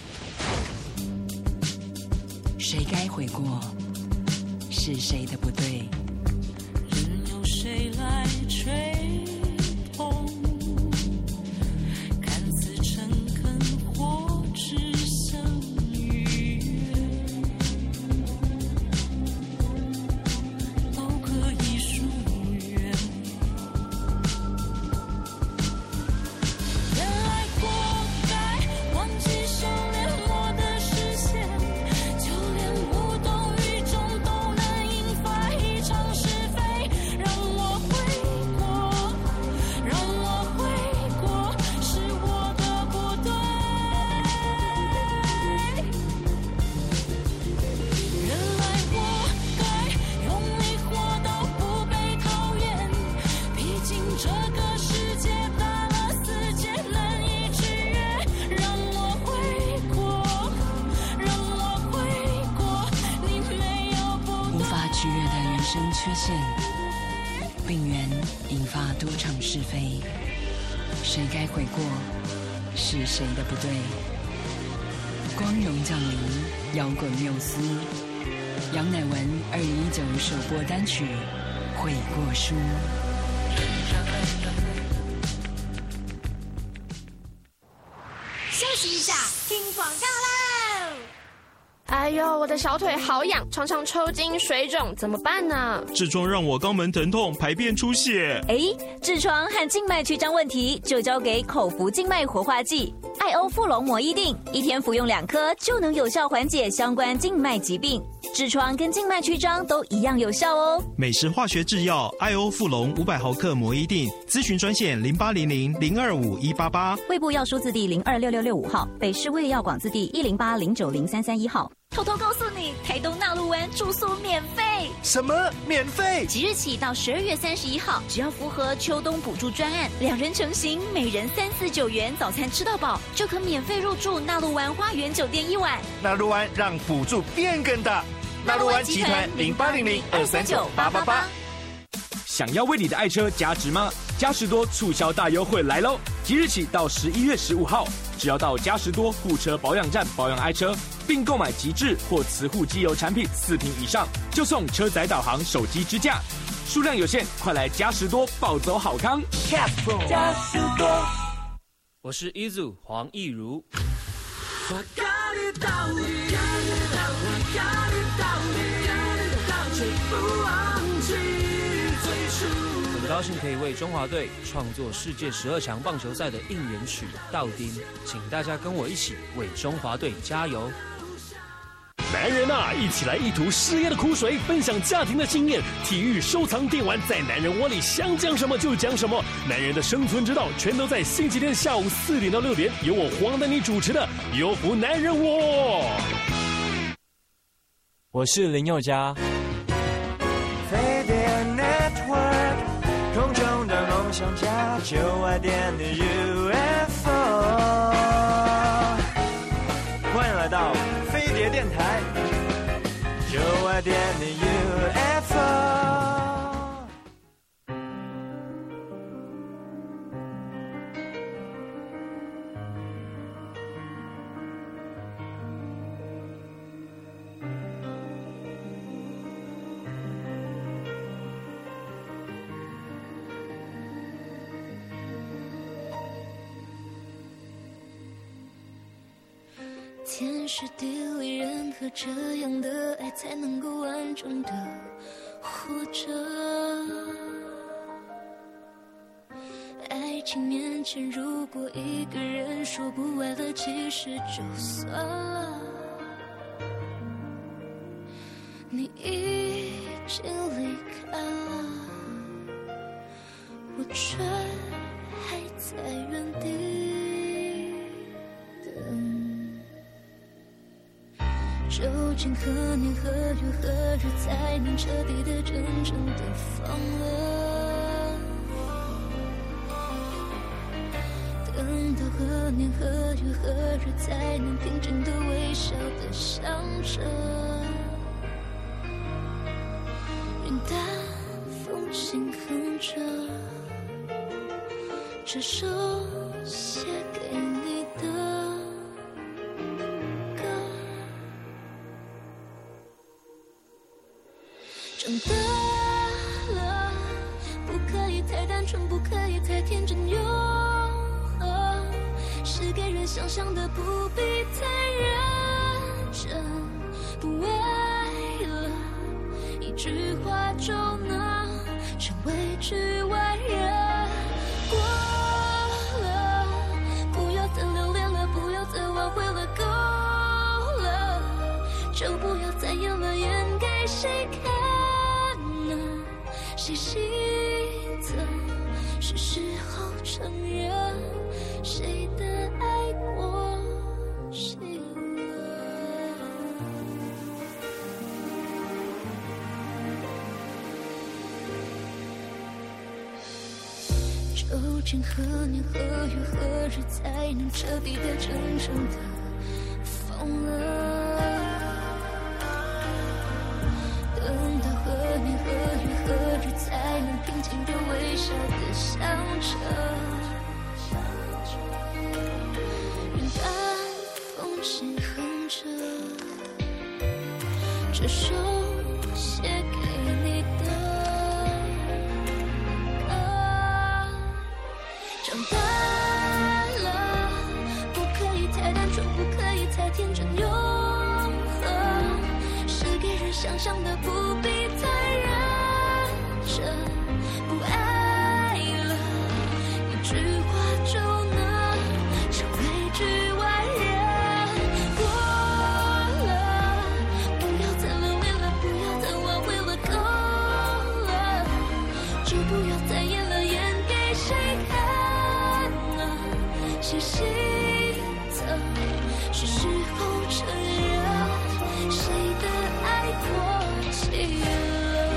谁该悔过？是谁的不对？ 任由谁来吹捧，看似诚恳或只想愉悦，都可以疏远。原来活该忘记收敛我的视线，就连无动于衷都尝是非，让我悔过，让我悔过，是我的不对。原来我该用力活到不被讨厌，毕竟这个世界大了，世界难以制约。让我悔过，让我悔过，你没有不无法制约的人生缺陷，病源引发多场是非，谁该悔过？ 是谁的不对？光荣降临，摇滚缪斯，杨乃文二零一九首播单曲《悔过书》。 休息一下，听广告喽！ 哎呦，我的小腿好痒，常常抽筋、水肿，怎么办呢？ 痔疮让我肛门疼痛，排便出血。 哎，痔疮和静脉曲张问题就交给口服静脉活化剂艾欧富隆膜衣定，一天服用两颗就能有效缓解相关静脉疾病。痔疮跟静脉曲张都一样有效哦。 美食化学制药艾欧富隆五百毫克膜衣定，咨询专线零八零零零二五一八八。 卫部药书字第零二六六六五号，北市卫药广字第一零八零九零三三一号。偷偷告诉你，台东纳鹿湾住宿免费。 什么免费？ 即日起到十二月三十一号，只要符合秋冬补助专案，两人成行，每人三四九元，早餐吃到饱，就可免费入住纳鹿湾花园酒店一晚。 纳鹿湾让补助变更大。纳鹿湾集团零八零零二三九八八八。 想要为你的爱车加值吗？嘉实多促销大优惠来喽！即日起到十一月十五号，只要到嘉实多护车保养站保养爱车，并购买极致或磁护机油产品四瓶以上，就送车载导航手机支架，数量有限，快来嘉实多暴走好康！ 嘉实多， 我是 Izu 黄义儒。很高兴可以为中华队创作世界十二强棒球赛的应援曲《道丁》，请大家跟我一起为中华队加油！ 男人啊，一起来一吐事业的苦水，分享家庭的经验。体育收藏电玩，在男人窝里想讲什么就讲什么。男人的生存之道，全都在星期天下午四点到六点，由我黄丹妮主持的《有福男人窝》。 我是林宥嘉。 飞碟 Network， 空中的梦想家，就爱点的 U F O。欢迎来到飞碟电台，就爱点的 U F O。 天时地利人和，这样的爱才能够完整的活着。爱情面前，如果一个人说不爱了，其实就算了。你已经离开了，我却还在原地等。究竟何年何月何日才能彻底的真正的放了？等到何年何月何日才能平静的微笑的想着？云淡风轻哼着这首写给你的长大了，不可以太单纯，不可以太天真，有是给人想象的，不必太认真，不为了一句话就能成为局外人。过了，不要再留恋了，不要再挽回了，够了，就不要再演了，演给谁看？谁心疼？是时候承认，谁的爱过期了。究竟何年何月何日才能彻底的真正的放了？等到何年何月何日才能平静的微笑的想着？ 这首写给你的歌。长大了，不可以太单纯，不可以太天真，永恒是给人想象的，不必太认真。不爱了，一句话就能成为局外人。过了，不要再沦为了，不要再挽回了，够了，就不要再演了，演给谁看啊？谁心疼？是时候承认谁的爱过期了。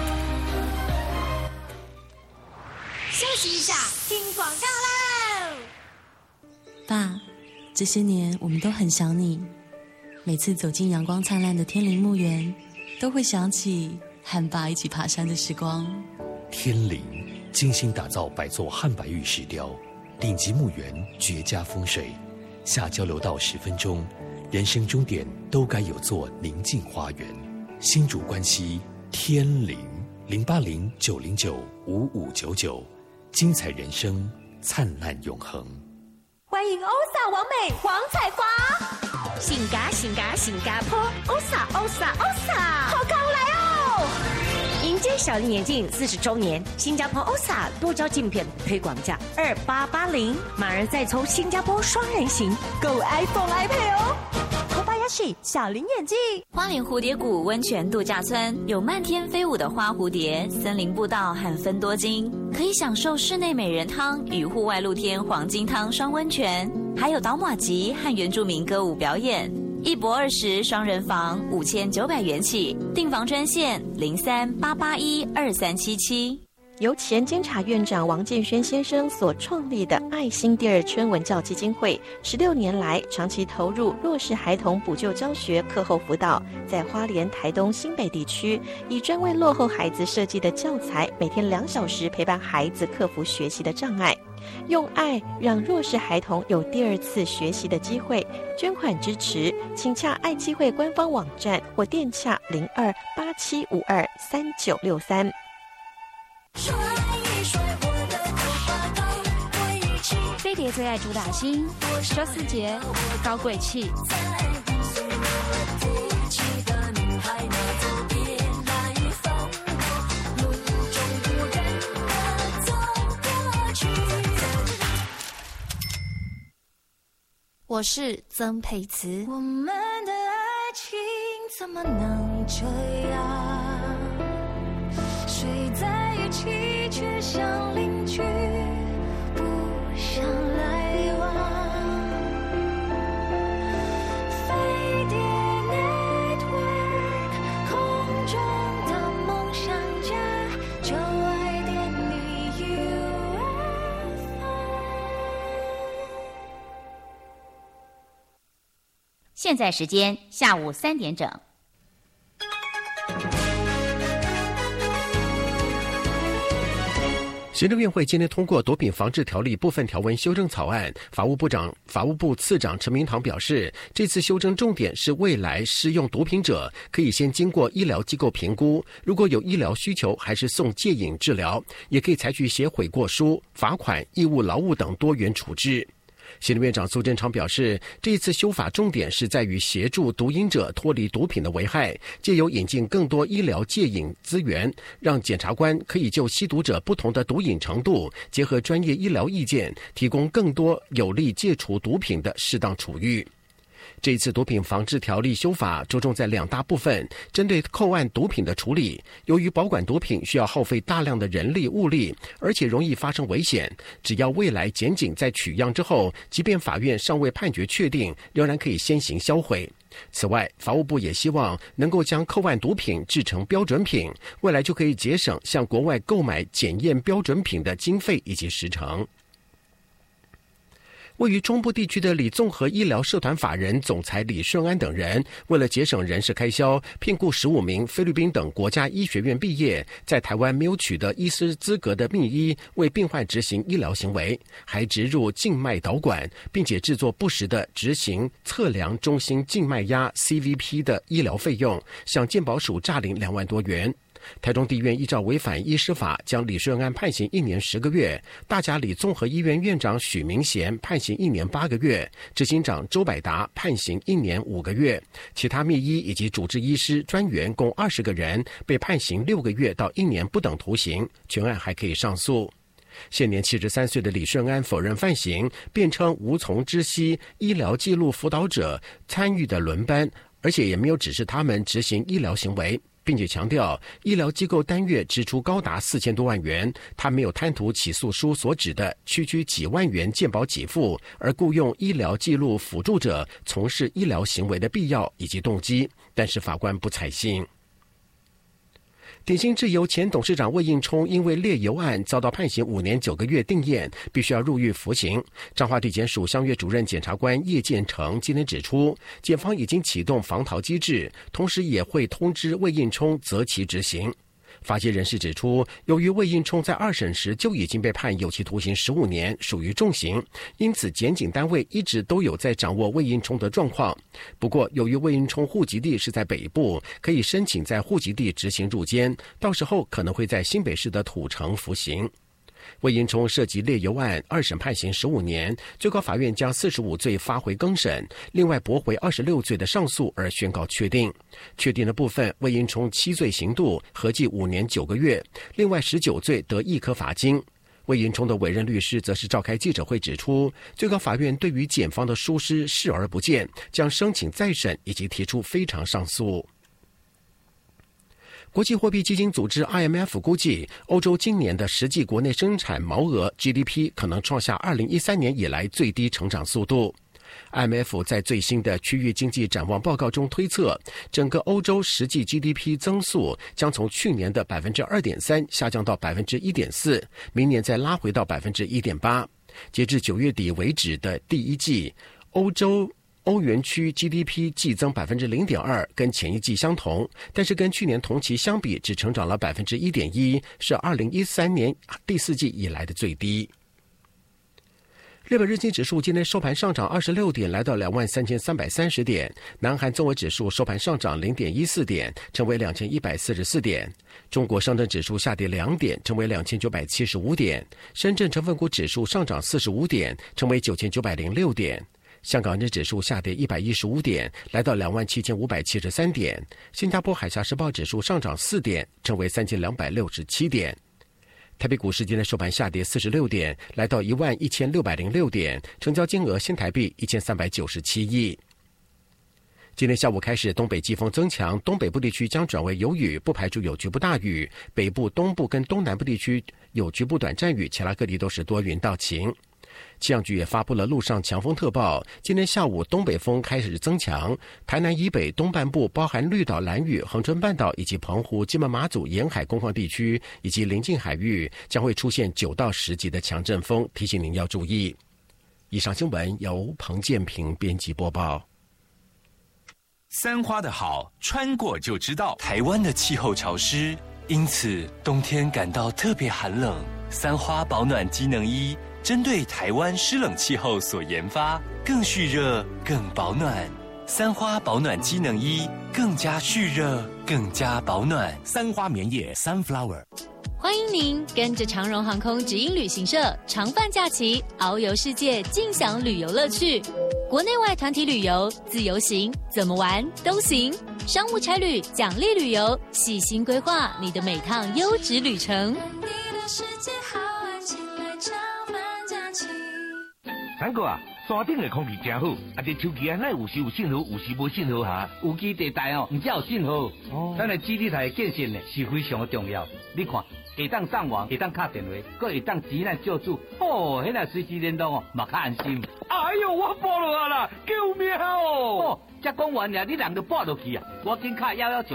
休息一下，听广告喽！ 爸，这些年我们都很想你，每次走进阳光灿烂的天林墓园，都会想起和爸一起爬山的时光。 天林精心打造百座汉白玉石雕，顶级墓园，绝佳风水，下交流道十分钟，人生终点都该有座宁静花园。新竹关西天林零八零九零九五五九九，精彩人生，灿烂永恒。 欢迎欧萨王美黄彩华，性感性感新加坡，欧萨欧萨欧萨，好康来哦！迎接小林眼镜四十周年，新加坡欧萨多焦镜片推广价二八八零，马上再抽新加坡双人行，购 iPhone iPad 哦。小林眼镜， 花莲蝴蝶谷温泉度假村有漫天飞舞的花蝴蝶、森林步道和芬多精，可以享受室内美人汤与户外露天黄金汤双温泉，还有倒马吉和原住民歌舞表演。一博二十双人房五千九百元起，订房专线零三八八一二三七七。 由前监察院长王建轩先生所创立的爱心第二春文教基金会，十六年来长期投入弱势孩童补救教学、课后辅导，在花莲、台东、新北地区，以专为落后孩子设计的教材，每天两小时陪伴孩子克服学习的障碍，用爱让弱势孩童有第二次学习的机会。捐款支持，请洽爱基会官方网站或电洽零二八七五二三九六三。 甩一甩我的头发高，我一起飞碟最爱主打星周思杰、高贵气。我是曾沛慈。 我们的爱情怎么能这样？睡在一起却像邻居，不想来往。飞碟 Network， 空中的梦想家，就爱点你 U F O。 现在时间下午三点整。 行政院会今天通过毒品防治条例部分条文修正草案，法务部长、法务部次长陈明堂表示，这次修正重点是未来施用毒品者可以先经过医疗机构评估，如果有医疗需求，还是送戒瘾治疗，也可以采取写悔过书、罚款、义务劳务等多元处置。行政院长苏贞昌表示，这一次修法重点是在于协助毒瘾者脱离毒品的危害，借由引进更多医疗戒瘾资源，让检察官可以就吸毒者不同的毒瘾程度，结合专业医疗意见，提供更多有利戒除毒品的适当处遇。这一次毒品防治条例修法着重在两大部分，针对扣案毒品的处理，由于保管毒品需要耗费大量的人力物力，而且容易发生危险，只要未来检警在取样之后，即便法院尚未判决确定，仍然可以先行销毁。此外，法务部也希望能够将扣案毒品制成标准品，未来就可以节省向国外购买检验标准品的经费以及时程。 位于中部地区的李综合医疗社团法人总裁李顺安等人，为了节省人事开销，聘雇十五名菲律宾等国家医学院毕业，在台湾没有取得医师资格的秘医，为病患执行医疗行为，还植入静脉导管，并且制作不实的执行测量中心静脉压 C V P 的医疗费用，向健保署诈领两万多元。台中地院依照违反医师法，将李顺安判刑一年十个月，大甲里综合医院院长许明贤判刑一年八个月，执行长周百达判刑一年五个月，其他秘医以及主治医师专员共二十个人被判刑六个月到一年不等徒刑，全案还可以上诉。现年七十三岁的李顺安否认犯行，辩称无从知悉医疗记录辅导者参与的轮班，而且也没有指示他们执行医疗行为，并且强调医疗机构单月支出高达四千多万元，他没有贪图起诉书所指的区区几万元健保给付，而雇用医疗记录辅助者从事医疗行为的必要以及动机，但是法官不采信。鼎新制油前董事长魏应充因为劣油案遭到判刑五年九个月定谳，必须要入狱服刑。彰化地检署襄岳主任检察官叶建成今天指出，检方已经启动防逃机制，同时也会通知魏应充择期执行。法界人士指出，由于魏应充在二审时就已经被判有期徒刑十五年，属于重刑，因此检警单位一直都有在掌握魏应充的状况。不过，由于魏应充户籍地是在北部，可以申请在户籍地执行入监，到时候可能会在新北市的土城服刑。魏应充涉及劣油案，二审判刑十五年，最高法院将四十五罪发回更审，另外驳回二十六罪的上诉而宣告确定。确定的部分，魏应充七罪刑度合计五年九个月，另外十九罪得一颗罚金。魏应充的委任律师则是召开记者会指出，最高法院对于检方的疏失视而不见，将申请再审以及提出非常上诉。国际货币基金组织 I M F 估计，欧洲今年的实际国内生产毛额 G D P 可能创下二零一三年以来最低成长速度。I M F 在最新的区域经济展望报告中推测，整个欧洲实际 G D P 增速将从去年的 百分之二点三 下降到 百分之一点四， 明年再拉回到 百分之一点八。截至九月底为止的第一季，欧洲欧元区 G D P 季增 百分之零点二， 跟前一季相同，但是跟去年同期相比只成长了 百分之一点一， 是二零一三年第四季以来的最低。日本日经指数今天收盘上涨二十六点，来到两万三千三百三十点。南韩综合指数收盘上涨 零点一四点，成为两千一百四十四点。中国上证指数下跌两点，成为两千九百七十五点。深圳成分股指数上涨四十五点，成为九千九百零六点。香港日指数下跌一百一十五点，来到两万七千五百七十三点。新加坡海峡时报指数上涨四点，成为三千两百六十七点。台北股市今天收盘下跌四十六点，来到一万一千六百零六点，成交金额新台币一千三百九十七亿。今天下午开始，东北季风增强，东北部地区将转为有雨，不排除有局部大雨。北部、东部跟东南部地区有局部短暂雨，其他各地都是多云到晴。气象局也发布了陆上强风特报，今天下午东北风开始增强，台南以北东半部包含绿岛、兰屿、恒春半岛以及澎湖、金门、马祖沿海工况地区以及邻近海域将会出现九到十级的强阵风，提醒您要注意。以上新闻由彭建平编辑播报。 三花的好，穿过就知道。台湾的气候潮湿，因此冬天感到特别寒冷。三花保暖机能衣针对台湾湿冷气候所研发，更蓄热、更保暖。三花保暖机能衣更加蓄热、更加保暖。三花棉叶 Sunflower。 欢迎您跟着长荣航空直营旅行社长泛假期，遨游世界，尽享旅游乐趣。国内外团体旅游、自由行，怎么玩都行。商务差旅、奖励旅游，细心规划你的每趟优质旅程。 三哥啊，山顶的空气真好，啊，这手机啊，那有时有信号，有时无信号哈。 有基地台哦，唔只有信号。哦，咱的基地台建设呢是非常的重要。你看，会当上网，会当打电话，搁会当急难救助，哦，迄个随时联络哦，嘛较安心。 哎呦，我报落啊啦，救命哦！ 哦，才讲完了，你人就报落去啊，我紧卡幺幺九。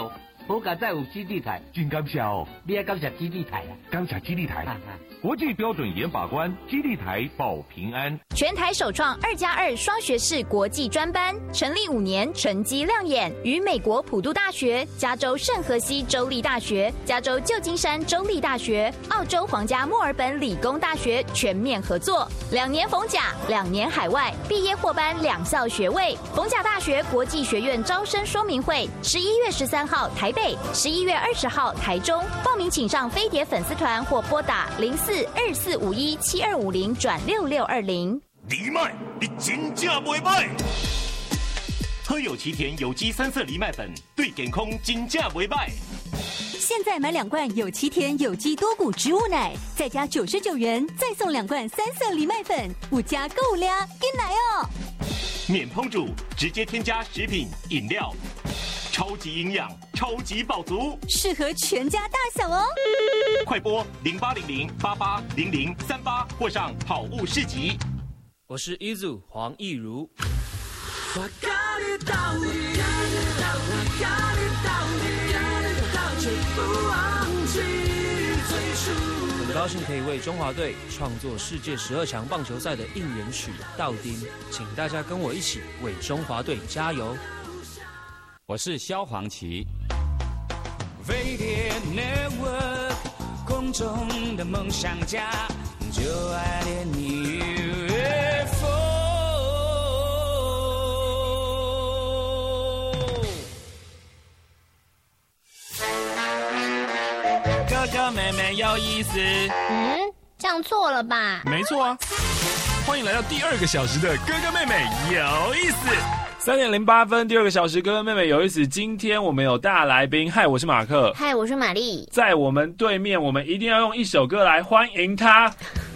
好佳再有基地台， 真感谢哦！ 你要感谢基地台啊， 感谢基地台。国际标准严把关，基地台保平安。 全台首创二加二双学士国际专班，成立五年，成绩亮眼，与美国普渡大学、加州圣荷西州立大学、加州旧金山州立大学、澳洲皇家墨尔本理工大学全面合作，两年逢甲，两年海外，毕业获颁两校学位。逢甲大学国际学院招生说明会，十一月十三号台北，十一月二十号台中，报名请上飞碟粉丝团或拨打零四二四五一七二五零转六六二零。 藜麦，你真正袂歹。喝有其田有机三色藜麦粉，对健康真正袂歹。 现在买两罐有其田有机多谷植物奶，再加九十九元，再送两罐三色藜麦粉，五加购物啦，跟来哦！ 免烹煮，直接添加食品饮料，超级营养，超级饱足， 适合全家大小哦！ 快拨零八零零八八零零三八，或上好物市集。 我是 Izu 黄义儒。 我跟你到底，我跟你到底，到却不忘记最初。 很高兴可以为中华队创作世界十二强棒球赛的应援曲《道丁》，请大家跟我一起为中华队加油。 我是萧煌奇。 飞碟 Network 空中的梦想家，就爱恋你 U F O。 哥哥妹妹有意思。 嗯，这样错了吧？ 没错啊！欢迎来到第二个小时的哥哥妹妹有意思。 三点零八分，第二个小时，哥哥妹妹有意思。今天我们有大来宾，嗨，我是马克， 嗨，我是玛丽。 在我们对面，我们一定要用一首歌来欢迎他。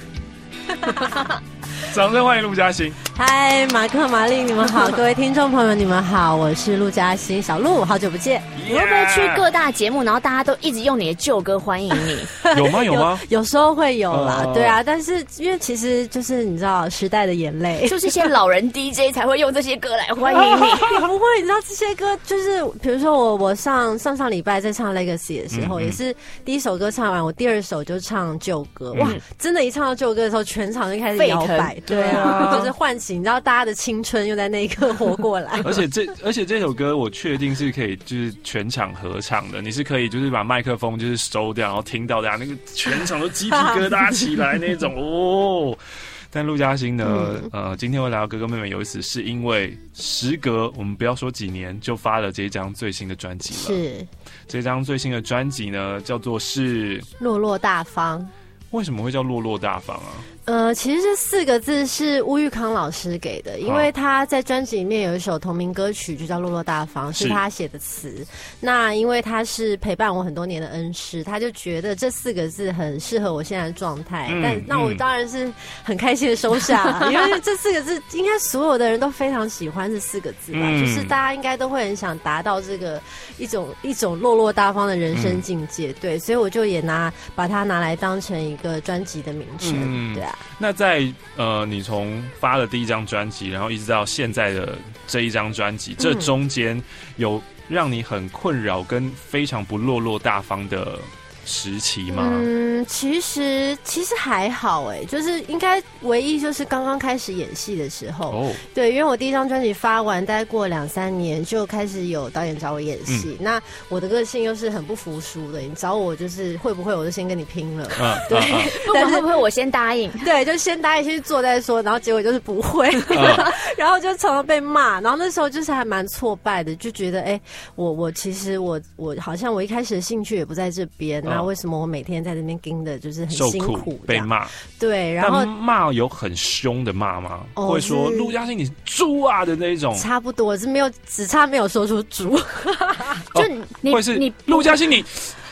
掌声欢迎陆嘉欣。 嗨，马克、玛丽，你们好，各位听众朋友，你们好，我是陆嘉欣，小陆，好久不见。 你会不会去各大节目，然后大家都一直用你的旧歌欢迎你？ 有吗？有吗？ 有, 有时候会有啦， 哦、 对啊，但是因为其实就是你知道时代的眼泪， 就是一些老人 D J 才会用这些歌来欢迎你。 你不会，你知道这些歌就是比如说我我上上上礼拜在唱 Legacy 的时候，嗯嗯也是第一首歌唱完，我第二首就唱旧歌，哇，嗯、真的，一唱到旧歌的时候，全场就开始摇摆，对啊，就是唤醒，你知道大家的青春又在那一刻活过来。 而且这而且这首歌我确定是可以就是全场合唱的，你是可以就是把麦克风就是收掉，然后听到大家那个全场都鸡皮疙瘩起来那种哦。但陆嘉欣呢，嗯、呃，今天会来到哥哥妹妹有意思，是因为时隔我们不要说几年，就发了这张最新的专辑了。 是这张最新的专辑呢，叫做是《 落落大方》。 为什么会叫落落大方啊？ 呃，其实这四个字是乌玉康老师给的，因为他在专辑里面有一首同名歌曲，就叫《落落大方》，是他写的词。那因为他是陪伴我很多年的恩师，他就觉得这四个字很适合我现在的状态。嗯、但那我当然是很开心的收下了，嗯、因为这四个字应该所有的人都非常喜欢这四个字吧，嗯、就是大家应该都会很想达到这个一种一种落落大方的人生境界。嗯、对，所以我就也拿把它拿来当成一个专辑的名称。嗯、对啊。 那在呃，你从发了第一张专辑，然后一直到现在的这一张专辑，这中间有让你很困扰跟非常不落落大方的时期吗？ 嗯，其实其实还好哎，就是应该唯一就是刚刚开始演戏的时候，哦，对，因为我第一张专辑发完，大概过两三年就开始有导演找我演戏。嗯、那我的个性又是很不服输的，你找我就是会不会我就先跟你拼了，嗯、对，嗯嗯、 不管会不会我先答应， 对，就先答应先去做再说，然后结果就是不会，嗯、然后就常常被骂，然后那时候就是还蛮挫败的，就觉得哎、欸，我我其实我我好像我一开始的兴趣也不在这边。那为什么我每天在这边盯的就是很辛苦被骂？ 对，然后骂有很凶的骂吗？哦、会说陆嘉欣你猪啊的那种？ 差不多是没有，只差没有说出猪。 就你、哦、会是你陆嘉欣你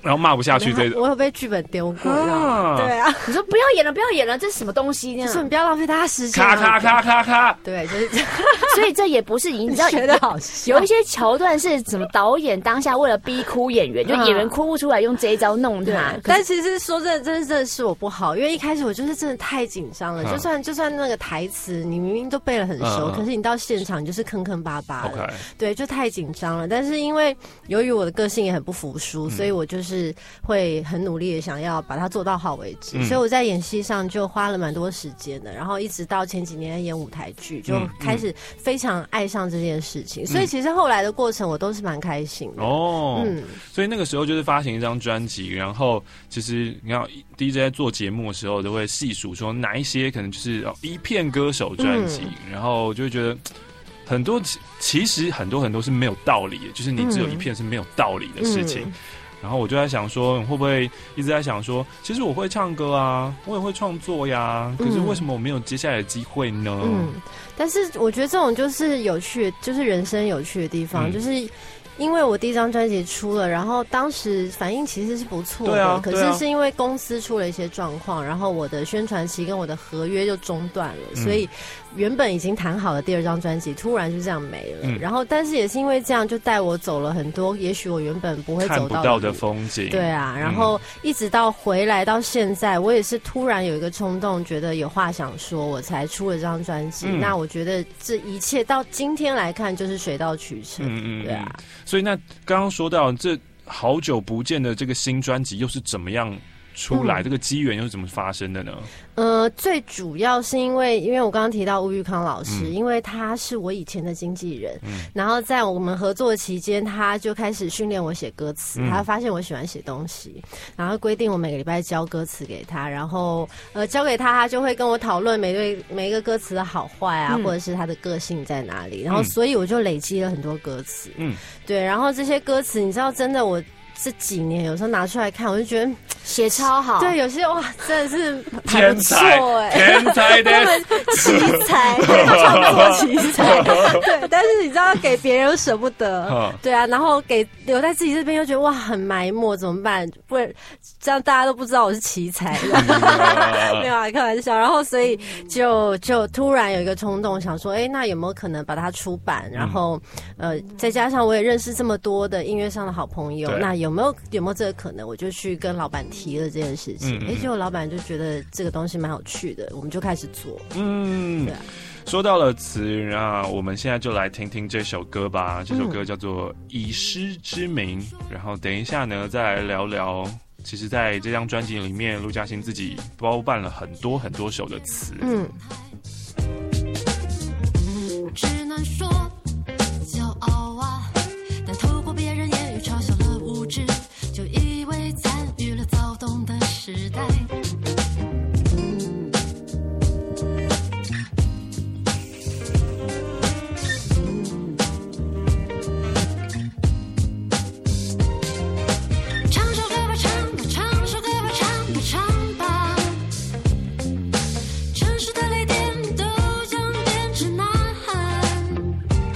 然后骂不下去这种。 我有被剧本丢过， 啊对啊， 你说不要演了，不要演了，这是什么东西呢？ 就是你不要浪费大家时间， 咔咔咔咔咔， 对，就是这样。 所以这也不是你知道， 觉得好笑有一些桥段是什么导演当下为了逼哭演员，就演员哭不出来，用这一招弄他。 但其实说真的，真的真的是我不好，因为一开始我就是真的太紧张了， 嗯就算就算那个台词你明明都背了很熟， 嗯可是你到现场你就是坑坑巴巴的 OK 对，就太紧张了。但是因为由于我的个性也很不服输， 嗯所以我就是会很努力的想要把它做到好为止， 嗯所以我在演戏上就花了蛮多时间的，然后一直到前几年演舞台剧，就嗯开始非常爱上这件事情，所以其实后来的过程我都是蛮开心的。 哦， 嗯， 所以那个时候就是发行一张专辑，然后其实你看 D J 在做节目的时候都会细数说哪一些可能就是哦一片歌手专辑， 嗯然后就会觉得很多其实很多很多是没有道理的，就是你只有一片是没有道理的事情。 嗯然后我就在想说，你会不会一直在想说，其实我会唱歌啊，我也会创作呀，可是为什么我没有接下来的机会呢？ 嗯，但是我觉得这种就是有趣，就是人生有趣的地方， 嗯就是。因为我第一张专辑出了，然后当时反应其实是不错的， 对啊， 可对啊是是因为公司出了一些状况，然后我的宣传期跟我的合约就中断了， 嗯所以原本已经谈好的第二张专辑突然就这样没了。 嗯然后，但是也是因为这样，就带我走了很多，也许我原本不会看走到不到的风景。 对啊，然后一直到回来到现在，我也是突然有一个冲动，觉得有话想说，我才出了这张专辑。 嗯那我觉得这一切到今天来看，就是水到渠成。 嗯嗯， 对啊。 所以那刚刚说到这好久不见的这个新专辑，又是怎么样出来？ 嗯这个机缘又是怎么发生的呢？ 呃，最主要是因为，因为我刚刚提到吴玉康老师， 嗯因为他是我以前的经纪人， 嗯然后在我们合作期间，他就开始训练我写歌词， 嗯他发现我喜欢写东西，然后规定我每个礼拜交歌词给他，然后呃交给他，他就会跟我讨论每对每一个歌词的好坏啊， 嗯或者是他的个性在哪里，然后嗯所以我就累积了很多歌词， 嗯， 对，然后这些歌词，你知道，真的我。这几年有时候拿出来看，我就觉得写超好。 对，有些哇，真的是还不错哎、欸， 天才的奇才，创作奇才。对，但是你知道，给别人又舍不得，对啊，然后给留在自己这边又觉得哇很埋没，怎么办？不然这样大家都不知道我是奇才。没有啊，开玩笑。然后所以就就突然有一个冲动，想说，哎、欸，那有没有可能把它出版？然后、嗯、呃，再加上我也认识这么多的音乐上的好朋友，那有没有有没有这个可能？我就去跟老板提了这件事情，哎、嗯，结果老板就觉得这个东西蛮有趣的，我们就开始做。 嗯，对啊。说到了词，那我们现在就来听听这首歌吧。这首歌叫做《以诗之名》，然后等一下呢，再来聊聊。其实，在这张专辑里面，陆嘉欣自己包办了很多很多首的词。 嗯。 只能说骄傲啊，但透过别人言语嘲笑了无知，就以为参与了躁动的时代。唱首歌吧，唱吧，唱首歌吧，唱吧，唱吧。城市的雷电都将变成呐喊。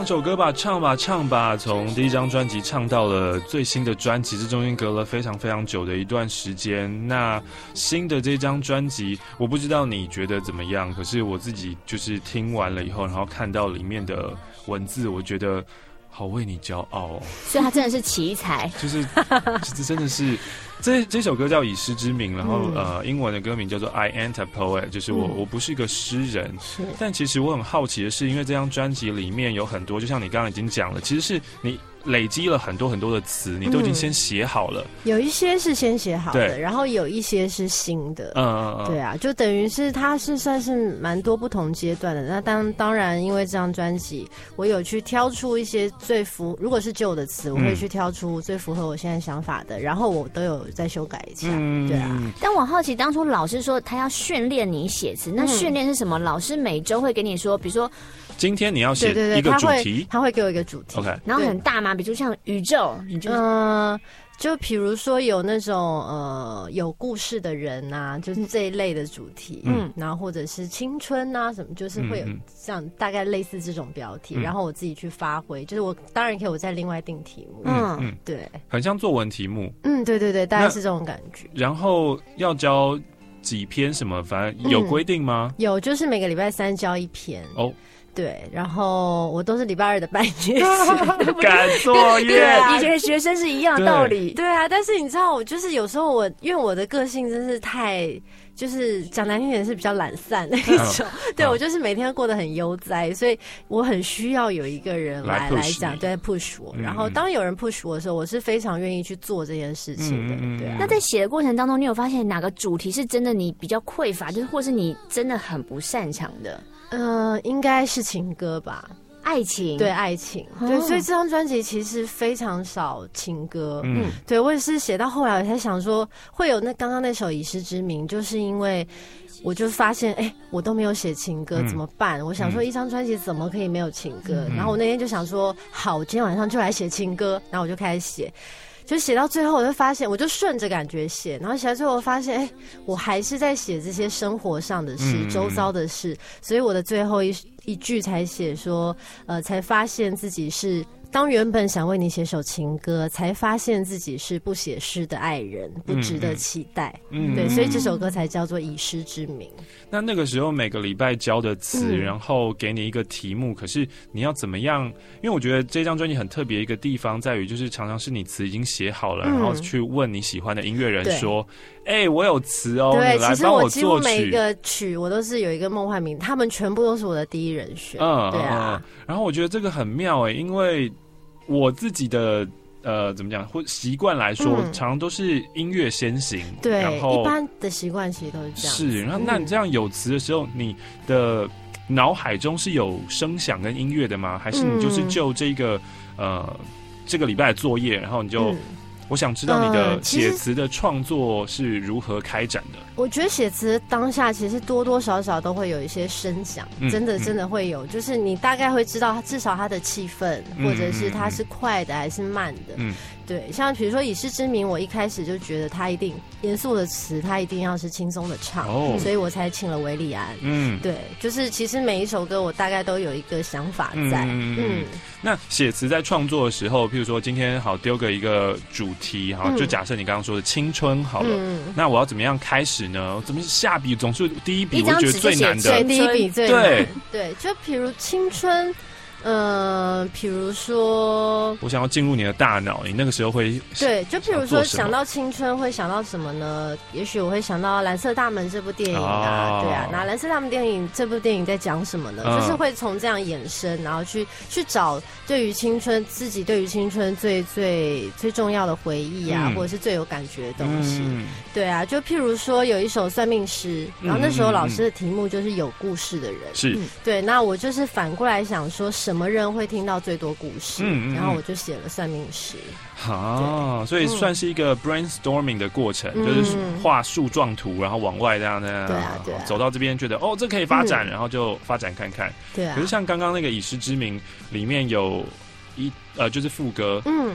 首歌吧，唱吧唱吧，从第一张专辑唱到了最新的专辑，这中间隔了非常非常久的一段时间。那新的这张专辑，我不知道你觉得怎么样，可是我自己就是听完了以后，然后看到里面的文字，我觉得好为你骄傲哦。 所以他真的是奇才， 就是其实真的是。这这首歌叫《以诗之名》，然后、嗯、呃，英文的歌名叫做 I Ain't a Poet， 就是我、嗯、我不是一个诗人。是，但其实我很好奇的是，因为这张专辑里面有很多，就像你刚刚已经讲了，其实是你累积了很多很多的词，你都已经先写好了。 嗯、有一些是先写好的，然后有一些是新的。嗯嗯嗯，对啊，就等于是它是算是蛮多不同阶段的。那当当然，因为这张专辑，我有去挑出一些最符，如果是旧的词，我会去挑出最符合我现在想法的，然后我都有再修改一下。嗯、对啊。 但我好奇，当初老师说他要训练你写词，那训练是什么？老师每周会给你说，比如说。 今天你要写一个主题， 他会给我一个主题 ，OK， 然后很大嘛，比如像宇宙，你就嗯、呃，就比如说有那种呃有故事的人啊，就是这一类的主题，嗯，然后或者是青春啊什么，就是会有像大概类似这种标题，嗯、然后我自己去发挥，就是我当然可以我再另外定题目，嗯嗯，对， 很像作文题目， 嗯，对对对，大概是这种感觉。 然后要教几篇什么，反正有规定吗？ 嗯、有，就是每个礼拜三教一篇哦。对，然后我都是礼拜二的半夜写， 赶作业， 以前的学生是一样的道理。 对啊，但是你知道，我就是有时候我因为我的个性真是太，就是讲难听点是比较懒散那一种。嗯、对、嗯、我就是每天过得很悠哉，所以我很需要有一个人来来讲，对 push 我。嗯、然后当有人 push 我的时候，我是非常愿意去做这件事情的。嗯、对啊。 那在写的过程当中，你有发现哪个主题是真的你比较匮乏，就是或是你真的很不擅长的？ 呃，应该是情歌吧， 爱情， 对爱情，哦、对，所以这张专辑其实非常少情歌。嗯，对我也是写到后来，我才想说会有那刚刚那首《以诗之名》，就是因为我就发现，哎、欸，我都没有写情歌，嗯、怎么办？我想说，一张专辑怎么可以没有情歌？嗯、然后我那天就想说，好，我今天晚上就来写情歌，然后我就开始写。就写到最后，我就发现，我就顺着感觉写，然后写到最后，我发现，哎、欸，我还是在写这些生活上的事、嗯、周遭的事，所以我的最后一一句才写说，呃，才发现自己是。当原本想为你写首情歌，才发现自己是不写诗的爱人，不值得期待。嗯，对，所以这首歌才叫做《以诗之名》。 那那个时候每个礼拜教的词，嗯、然后给你一个题目，可是你要怎么样？因为我觉得这张专辑很特别一个地方在于，就是常常是你词已经写好了，嗯、然后去问你喜欢的音乐人说：“哎、欸，我有词哦， 对， 你来帮我作曲。” 其实我几乎每一个曲我都是有一个梦幻名，他们全部都是我的第一人选。嗯，对啊。 嗯、然后我觉得这个很妙哎、欸，因为我自己的呃怎么讲，或习惯来说，嗯、常常都是音乐先行。 对， 然后一般的习惯其实都是这样。 是，然后那你这样有词的时候，嗯、你的脑海中是有声响跟音乐的吗？还是你就是就这个、嗯、呃这个礼拜的作业，然后你就？嗯我想知道你的写词的创作是如何开展的。 呃、我觉得写词当下其实多多少少都会有一些声响，嗯、真的真的会有，嗯、就是你大概会知道至少它的气氛，嗯、或者是它是快的还是慢的。嗯，对，像比如说《以诗之名》，我一开始就觉得它一定严肃的词，它一定要是轻松的唱，哦、所以我才请了韦礼安。嗯，对，就是其实每一首歌我大概都有一个想法在。嗯， 嗯那写词在创作的时候，譬如说今天好丢个一个主题，好，就假设你刚刚说的青春好了，嗯、那我要怎么样开始呢？怎么下笔？总是第一笔，我觉得最难的， 第一笔最难。对对，就比如青春。呃，比如说， 我想要进入你的大脑，你那个时候会对，就比如说想到青春会想到什么呢？也许我会想到《蓝色大门》这部电影啊，哦、对啊，那《蓝色大门》电影这部电影在讲什么呢？嗯、就是会从这样衍生，然后去去找对于青春自己对于青春最最最重要的回忆啊，嗯、或者是最有感觉的东西。嗯、对啊，就譬如说有一首算命诗，然后那时候老师的题目就是有故事的人， 是、 嗯、对，那我就是反过来想说什么人会听到最多故事？嗯嗯嗯然后我就写了算命诗。 啊，所以算是一个 brainstorming 的过程，嗯、就是画树状图，然后往外这样这样， 对啊对啊， 走到这边觉得哦这可以发展，嗯、然后就发展看看。 对啊。 可是像刚刚那个以诗之名里面有一呃就是副歌，嗯。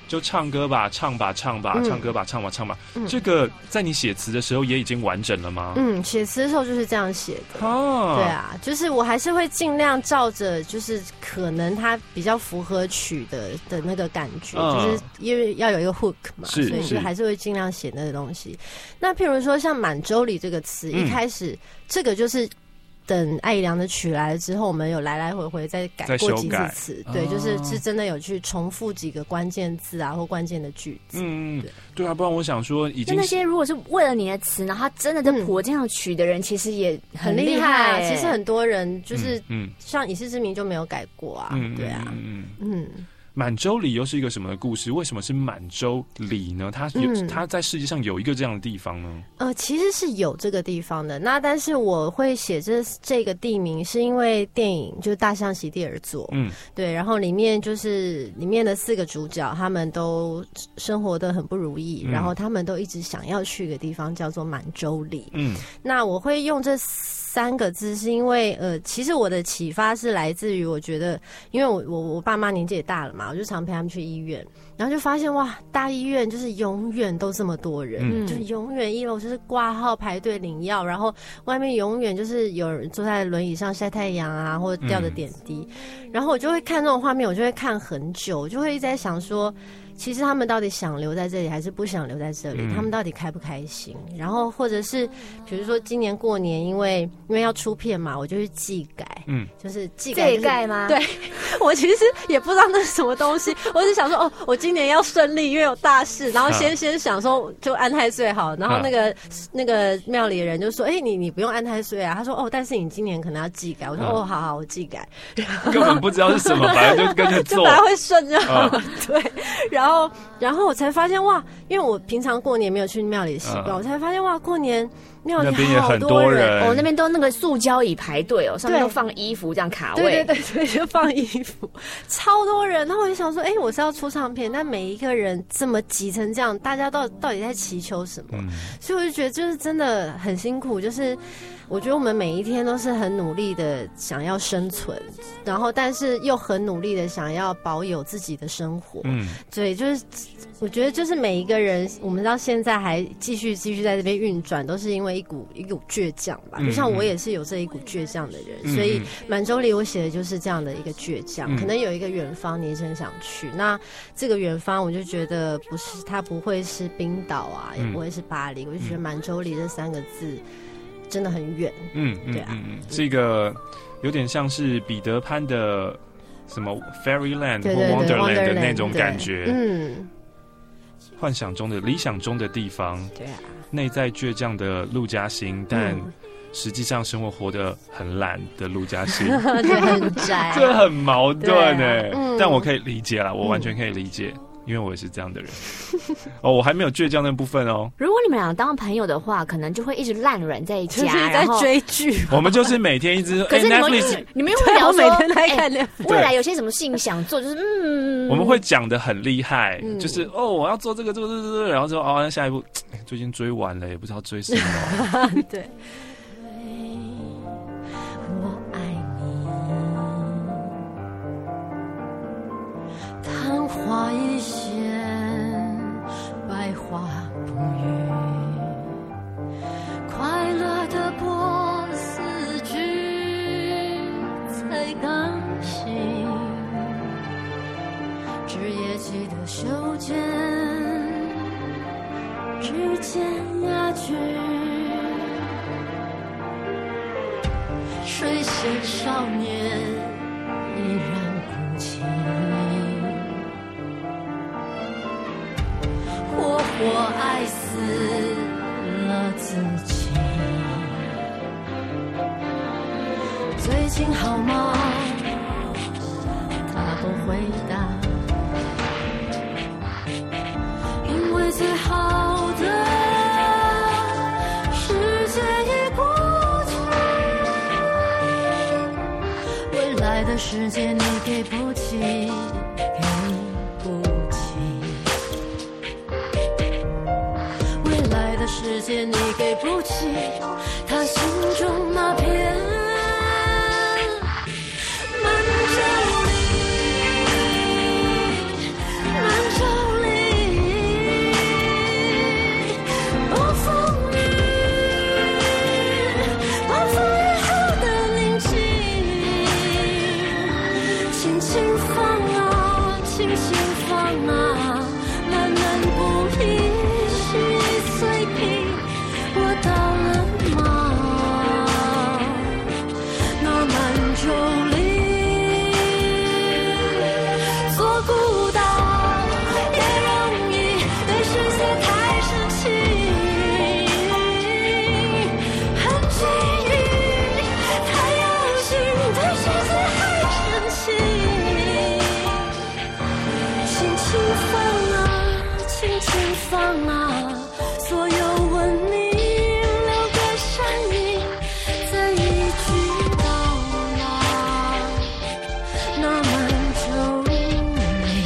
就唱歌吧，唱吧，唱吧， 嗯唱歌吧，唱吧，唱吧。 嗯这个在你写词的时候也已经完整了吗？ 嗯，写词的时候就是这样写的。 哦， 对啊，就是我还是会尽量照着，就是可能它比较符合曲的的那个感觉， 嗯就是因为要有一个 hook 嘛， 是所以就是还是会尽量写那个东西。那譬如说像满洲里这个词， 嗯一开始这个就是等艾怡良的曲来了之后，我们有来来回回再改过几次词，对， 哦就是是真的有去重复几个关键字啊或关键的句子。 嗯，对对啊，不然我想说已经就那些如果是为了你的词，然后他真的在谱这样曲的人，其实也很厉厉害。 欸其实很多人就是， 嗯， 像以示之名就没有改过啊， 嗯对啊， 嗯嗯。 满洲里又是一个什么故事？为什么是满洲里呢？它有、 嗯它在世界上有一个这样的地方呢？ 呃，其实是有这个地方的。那但是我会写这这个地名，是因为电影就是《大象席地而坐》， 嗯， 对，然后里面就是里面的四个主角，他们都生活得很不如意， 嗯然后他们都一直想要去一个地方叫做满洲里。 嗯， 那我会用这三个字，是因为呃，其实我的启发是来自于我觉得，因为我我我爸妈年纪也大了嘛，我就常陪他们去医院，然后就发现哇，大医院就是永远都这么多人， 嗯就永远一楼就是挂号排队领药，然后外面永远就是有人坐在轮椅上晒太阳啊，或者吊着点滴， 嗯然后我就会看这种画面，我就会看很久，我就会一直在想说。其实他们到底想留在这里还是不想留在这里？ 嗯他们到底开不开心？然后或者是比如说今年过年，因为因为要出片嘛，我就去技改， 嗯， 就是技改、就是、 技改吗？ 对，我其实也不知道那是什么东西，我只想说哦，我今年要顺利，因为有大事，然后先、啊、先想说就安太岁好，然后那个、啊、那个庙里的人就说，哎、欸，你你不用安太岁啊，他说哦，但是你今年可能要技改，我说、啊、哦，好好，我技改， 根本不知道是什么，反正就跟着做， 就本来会顺就好了， 啊、 对，然后。然后，然后我才发现哇，因为我平常过年没有去庙里的习惯、嗯，我才发现哇，过年庙里好多人， 哦，那边都那个塑胶椅排队哦，上面都放衣服这样卡位， 对对对对，就放衣服，超多人。然后我就想说，哎、欸，我是要出唱片，但每一个人这么挤成这样，大家到到底在祈求什么？嗯、所以我就觉得就是真的很辛苦，就是我觉得我们每一天都是很努力的想要生存，然后但是又很努力的想要保有自己的生活，嗯，对，就是我觉得就是每一个人，我们到现在还继续继续在这边运转，都是因为一股一股倔强吧。就像我也是有这一股倔强的人，嗯、所以满洲里我写的就是这样的一个倔强。嗯、可能有一个远方，你真想去，那这个远方我就觉得不是，它不会是冰岛啊，嗯、也不会是巴黎，我就觉得满洲里这三个字真的很远。 嗯， 对啊， 嗯嗯，是一个有点像是彼得潘的什么 Fairyland 或 Wonderland 的那种感觉。嗯。幻想中的、理想中的地方， 对啊， 内在倔强的陆嘉欣，但实际上生活活得很懒的陆嘉欣， 对，很宅， 这很矛盾哎、啊嗯。但我可以理解啦，我完全可以理解，嗯、因为我也是这样的人。哦，我还没有倔强那部分哦。 如果你们俩当朋友的话，可能就会一直烂软在家， 就是在追剧。 我们就是每天一直， 可是你们、欸、你们又会聊说， 每天在看 Netflix、 欸，未来有些什么事情想做，就是嗯， 我们会讲得很厉害、 嗯， 就是哦，我要做这个，做这个，这个，然后说哦，那下一步最近追完了，也不知道追什么。 对。 我爱你，昙花一现，百花不语，快乐的波斯剧才刚醒，只也记得手间指尖压句，水仙少年依然哭泣，活活爱死了自己。最近好吗？他不回答，因为最好的世界已过去，未来的世界你给不起，给不起，未来的世界你给不起，他心中那片满洲里，满洲里。 方啊，所有文明留个身影，再一去到哪，那满洲里。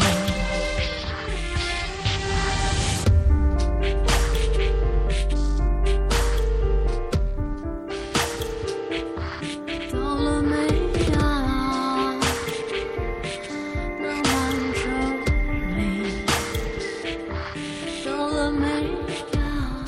到了没呀？那满洲里。到了没呀？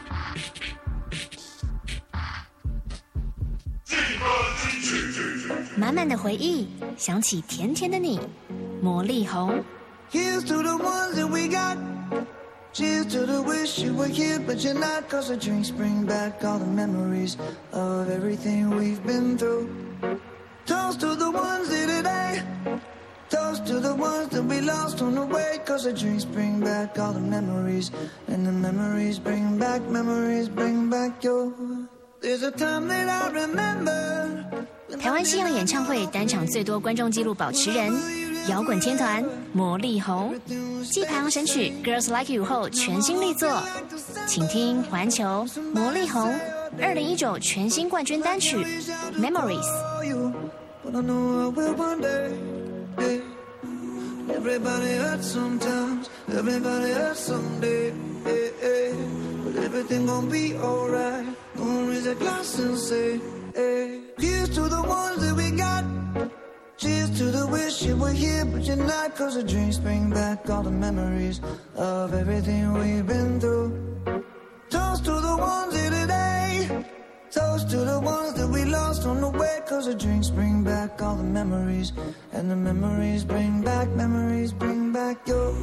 满满的回忆，想起甜甜的你，魔力红。 Here's to the ones that we got. Cheers to the wish you were here, but you're not. Cause the drinks bring back all the memories of everything we've been through. Toast to the ones here today. Toast to the ones that we lost on the way. Cause the drinks bring back all the memories. And the memories bring back, memories bring back your. There's a time that I remember. 台湾西洋演唱会单场最多观众纪录保持人，摇滚天团魔力红，继排行神曲《Girls Like You》后全新力作，请听环球魔力红二零一九全新冠军单曲《Memories》。 But I know I will one day. Yeah. Everybody hurts sometimes. Everybody hurts someday. Yeah, yeah. But everything gon' be alright. Gonna raise a glass and say, hey. Here's to the ones that we got. Cheers to the wish you were here, but you're not. Cause the drinks bring back all the memories of everything we've been through. Toast to the ones here today. Toast to the ones that we lost on the way. Cause the drinks bring back all the memories. And the memories bring back, memories bring back your.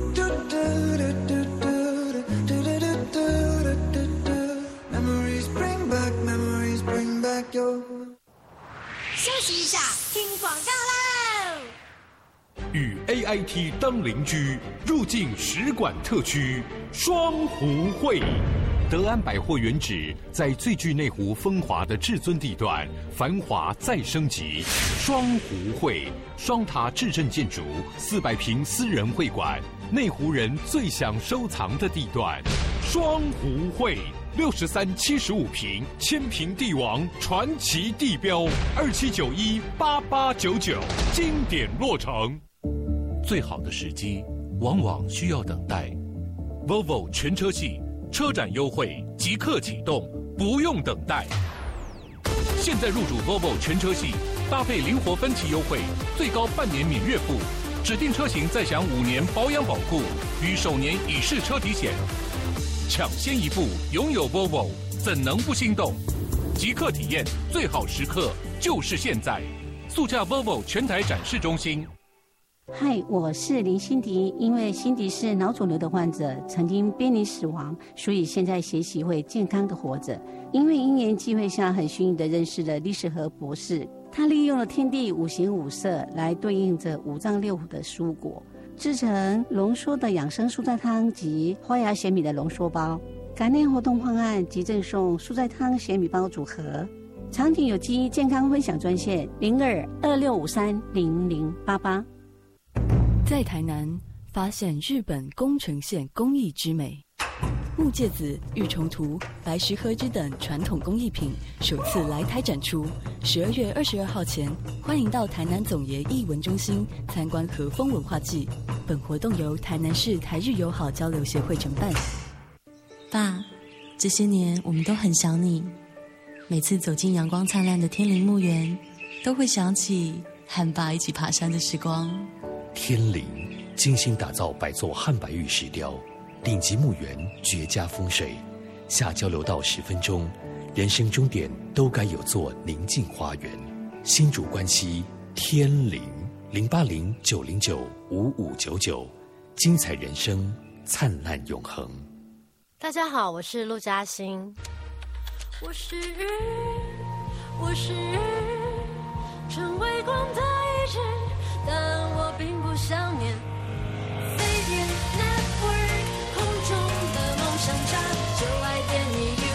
Memories bring back, memories bring back your. 休息一下，听广告喽。 与 A I T 当邻居，入境使馆特区双湖会。德安百货原址在最具内湖风华的至尊地段，繁华再升级。双湖会双塔至镇建筑，四百平私人会馆，内湖人最想收藏的地段。双湖会六十三七十五平，千平地王传奇地标，二七九一八八九九，经典落成。最好的时机，往往需要等待。Volvo 全车系。 车展优惠即刻启动，不用等待。现在入主 Volvo 全车系，搭配灵活分期优惠，最高半年免月付，指定车型再享五年保养保固与首年乙式车体险。抢先一步拥有 Volvo， 怎能不心动？即刻体验，最好时刻就是现在。速洽 Volvo 全台展示中心。 嗨，我是林心迪。因为心迪是脑肿瘤的患者，曾经濒临死亡，所以现在学习会健康的活着。因为因缘际会下，很幸运的认识了李世和博士。他利用了天地五行五色来对应着五脏六腑的蔬果，制成浓缩的养生蔬菜汤及花芽咸米的浓缩包。感念活动方案及赠送蔬菜汤咸米包组合。长景有机健康分享专线零二二六五三零零八八。 在台南发现日本宫城县工艺之美，木芥子、玉虫图、白石河之等传统工艺品首次来台展出。十二月二十二号前，欢迎到台南总爷艺文中心参观和风文化季。本活动由台南市台日友好交流协会承办。 爸，这些年我们都很想你，每次走进阳光灿烂的天林墓园，都会想起和爸一起爬山的时光。 天林精心打造百座汉白玉石雕，顶级墓园绝佳风水，下交流道十分钟，人生终点都该有座宁静花园。新竹关西天林零八零九零九五五九九，精彩人生，灿烂永恒。 大家好，我是陆嘉欣。 我是日，我是日，成为光的一只。 但我并不想念飞碟 Network 空中的梦想家，就爱点你 U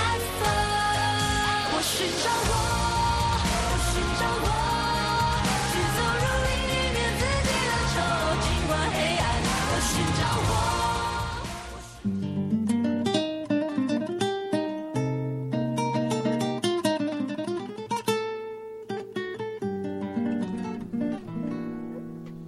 F O。我寻找我，我寻找我，去走入另一面自己的丑，尽管黑暗，我寻找我。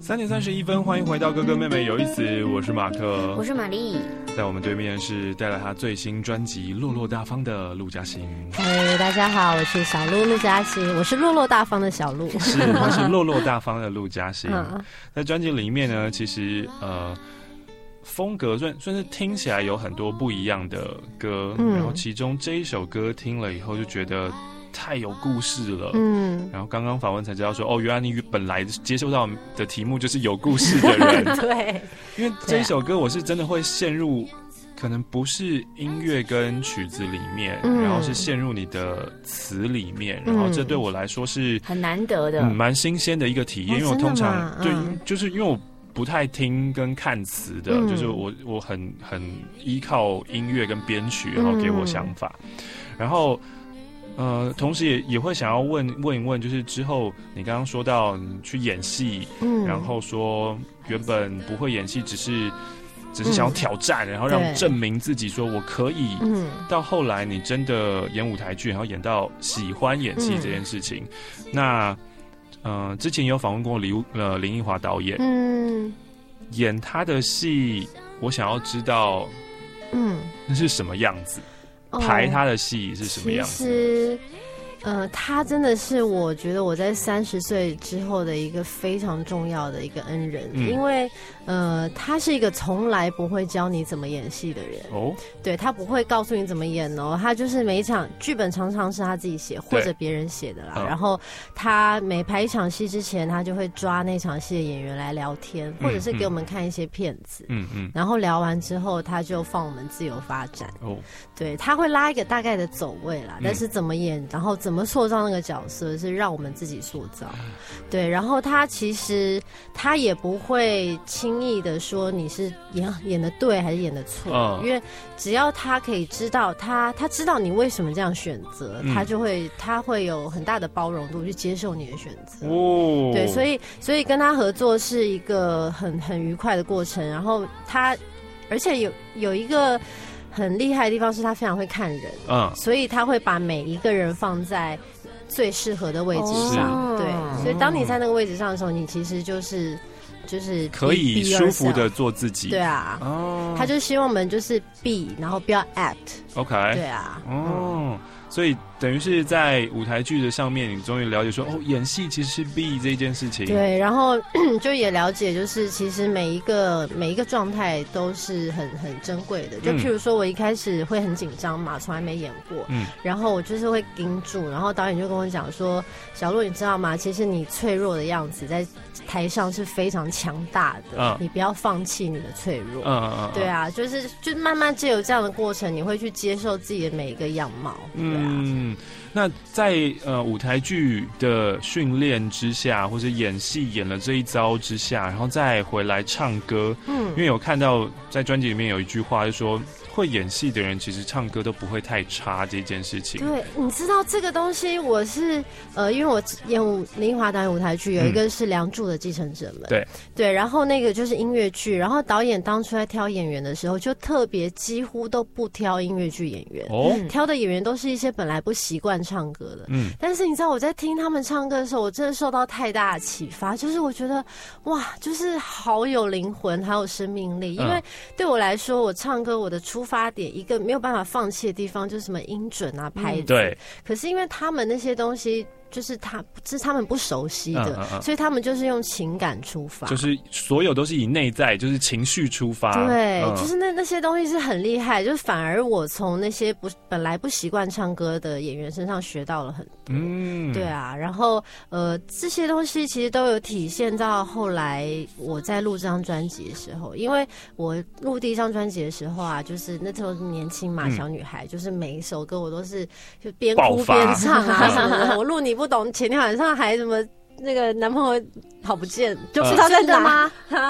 三点三十一分，欢迎回到哥哥妹妹有意思，我是马克， 我是玛丽， 在我们对面是带来他最新专辑《落落大方》的陆嘉欣。 嘿，大家好，我是小陆陆嘉欣，我是落落大方的小陆， 是，他是落落大方的陆嘉欣。在专辑里面呢，其实呃。风格算算是听起来有很多不一样的歌，嗯、然后其中这一首歌听了以后就觉得太有故事了，嗯，然后刚刚访问才知道说，哦，原来你本来接受到的题目就是有故事的人， 对， 因为这一首歌我是真的会陷入，可能不是音乐跟曲子里面，嗯、然后是陷入你的词里面，然后这对我来说是很难得的， 蛮、嗯、新鲜的一个体验， 哦、 因为我通常、 嗯、 对，就是因为我。不太听跟看词的，嗯、就是我我很很依靠音乐跟编曲，然后给我想法，嗯、然后呃，同时也也会想要问问一问，就是之后你刚刚说到你去演戏，嗯、然后说原本不会演戏，只是只是想要挑战，嗯、然后让证明自己，说我可以。嗯，到后来你真的演舞台剧，然后演到喜欢演戏这件事情，嗯、那。呃，之前也有访问过林呃林奕华导演，嗯，演他的戏，我想要知道，嗯，那是什么样子？哦、排他的戏是什么样子？ 其实，呃，他真的是我觉得我在三十岁之后的一个非常重要的一个恩人，嗯、因为呃，他是一个从来不会教你怎么演戏的人哦，对他不会告诉你怎么演哦，他就是每一场剧本常常是他自己写或者别人写的啦，嗯、然后他每排一场戏之前，他就会抓那场戏的演员来聊天，或者是给我们看一些片子，嗯嗯，然后聊完之后，他就放我们自由发展哦，对，他会拉一个大概的走位啦，嗯、但是怎么演，然后怎么塑造那个角色，是让我们自己塑造，对，然后他其实他也不会轻易的说你是演演的对还是演的错，嗯、因为只要他可以知道他他知道你为什么这样选择，嗯、他就会他会有很大的包容度去接受你的选择。哦，对，所以所以跟他合作是一个很很愉快的过程。然后他而且有有一个很厉害的地方是他非常会看人，嗯，所以他会把每一个人放在最适合的位置上，哦、对，所以当你在那个位置上的时候，你其实就是就是可以舒服的做自己， 对啊，哦，他就希望我们就是 be， 然后不要 act，OK， 对啊， 哦，所以等于是在舞台剧的上面，你终于了解说，哦，演戏其实是 be 这件事情， 对，然后就也了解，就是其实每一个每一个状态都是很很珍贵的。就譬如说，我一开始会很紧张嘛，从来没演过，嗯，然后我就是会盯住，然后导演就跟我讲说，小鹿，你知道吗？其实你脆弱的样子在台上是非常强大的，嗯、你不要放弃你的脆弱，嗯嗯嗯，对啊，就是就慢慢藉由这样的过程，你会去接受自己的每一个样貌，对啊。 嗯，那在呃舞台剧的训练之下，或者演戏演了这一遭之下，然后再回来唱歌，嗯，因为有看到在专辑里面有一句话，就说会演戏的人其实唱歌都不会太差这件事情。 对，你知道这个东西，我是呃，因为我演林奕华导演舞台剧，有一个是《梁祝的继承者们》， 对对，然后那个就是音乐剧，然后导演当初在挑演员的时候，就特别几乎都不挑音乐剧演员，哦，挑的演员都是一些本来不习惯唱歌的，嗯，但是你知道我在听他们唱歌的时候，我真的受到太大的启发，就是我觉得哇，就是好有灵魂，好有生命力，因为对我来说，我唱歌我的出发点一个没有办法放弃的地方就是什么音准啊、拍子，嗯，对。可是因为他们那些东西就是他是他们不熟悉的，嗯嗯嗯，所以他们就是用情感出发， 就是所有都是以内在，就是情绪出发。 对，嗯，就是那那些东西是很厉害，就是反而我从那些不本来不习惯唱歌的演员身上学到了很多。嗯，对啊。然后呃，这些东西其实都有体现到后来我在录这张专辑的时候，因为我录第一张专辑的时候啊，就是那时候年轻嘛，小女孩，嗯，就是每一首歌我都是就边哭边唱啊什么的。我录你不懂，前天晚上还什么那个男朋友好不见，就是他在哪吗？哈，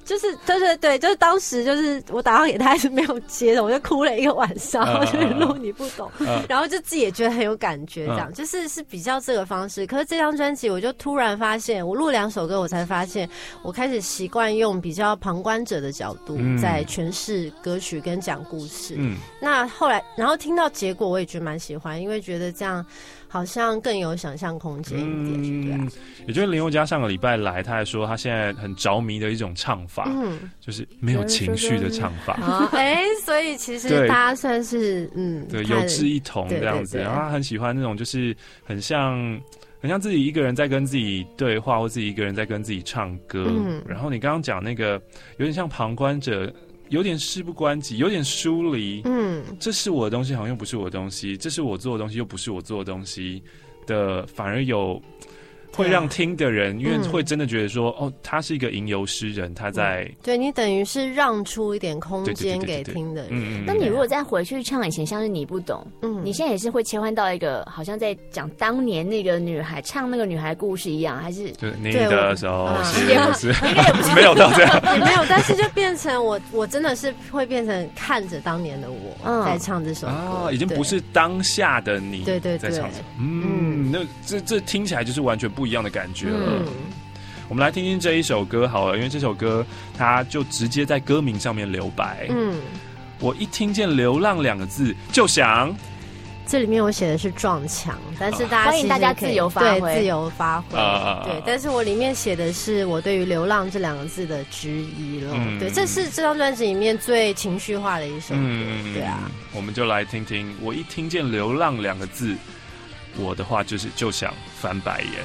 就是对对对，就是当时就是我打电话给他还是没有接的，我就哭了一个晚上，然后就是录你不懂， 嗯然后就自己也觉得很有感觉，这样、 嗯、 就是是比较这个方式。可是这张专辑我就突然发现，我录两首歌，我才发现我开始习惯用比较旁观者的角度在诠释歌曲跟讲故事。嗯，那后来然后听到结果，我也觉得蛮喜欢，因为觉得这样好像更有想象空间一点。对啊， 也就是林宥嘉上个礼拜来，他还说他现在很着迷的一种唱法，嗯，就是没有情绪的唱法。 哎、欸，所以其实大家算是嗯， 对，有志一同这样子。对对对，然后他很喜欢那种就是很像很像自己一个人在跟自己对话，或自己一个人在跟自己唱歌。嗯，然后你刚刚讲那个有点像旁观者。有点事不关己，有点疏离。嗯，这是我的东西，好像又不是我的东西；这是我做的东西，又不是我做的东西的，反而有会让听的人，因为会真的觉得说，哦，他是一个吟游诗人，他在、嗯、 对你等于是让出一点空间给听的人。 嗯，那你如果再回去唱以前像是你不懂，嗯，你现在也是会切换到一个好像在讲当年那个女孩唱那个女孩故事一样，还是就你的手是不是应该也不是没有到这样， 也没有，但是就变成我我真的是会变成看着当年的我、嗯、在唱这首歌、 啊，已经不是当下的你对对对在唱。嗯，那这这听起来就是完全不一样的感觉了。嗯，我们来听听这一首歌好了，因为这首歌它就直接在歌名上面留白。嗯，我一听见流浪两个字就想， 这里面我写的是撞墙，但是大家欢迎大家自由发挥， 对，自由发挥、啊。对，但是我里面写的是我对于流浪这两个字的质疑了。嗯，对，这是这张专辑里面最情绪化的一首歌。嗯，对啊， 我们就来听听。我一听见流浪两个字，我的话就是就想翻白眼。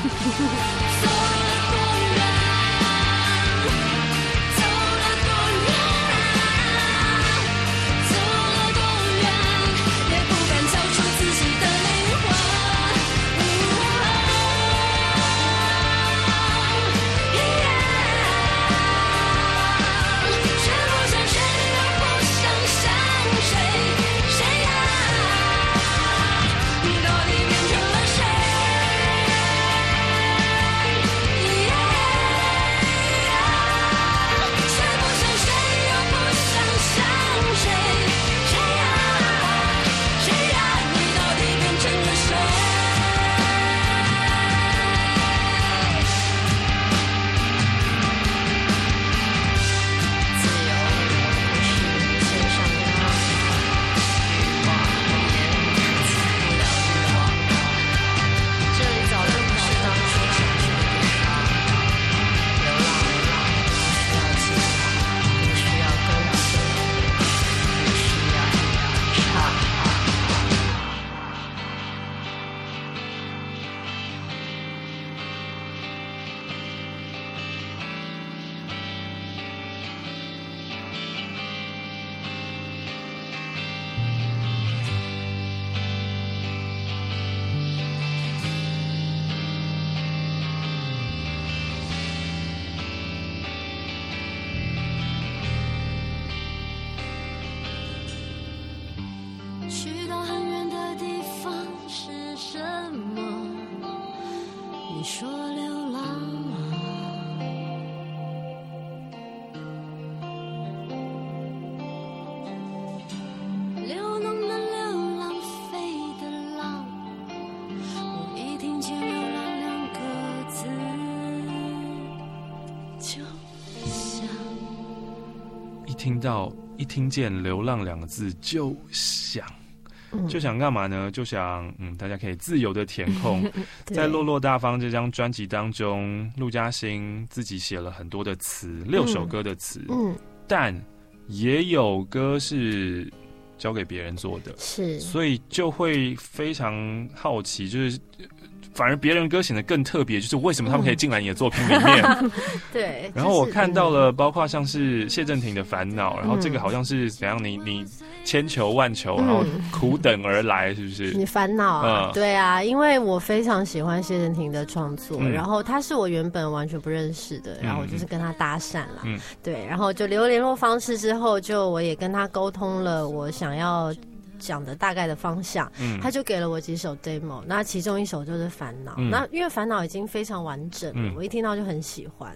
听到一听见流浪两个字就想、嗯、就想干嘛呢？就想嗯，大家可以自由的填空。在落落大方这张专辑当中，陆嘉欣自己写了很多的词，六首歌的词，嗯，但也有歌是交给别人做的， 是， 所以就会非常好奇，就是反而别人歌显得更特别，就是为什么他们可以进来你的作品里面？ 嗯、对。 然后我看到了，包括像是谢震廷的《烦恼》，然后这个好像是怎样？你你千求万求，然后苦等而来，是不是？ 你烦恼啊、嗯？对啊，因为我非常喜欢谢震廷的创作、嗯，然后他是我原本完全不认识的，然后我就是跟他搭讪啦，嗯，对，然后就留联络方式之后，就我也跟他沟通了，我想要讲的大概的方向、嗯，他就给了我几首 demo， 那其中一首就是烦恼、嗯，那因为烦恼已经非常完整了、嗯，我一听到就很喜欢，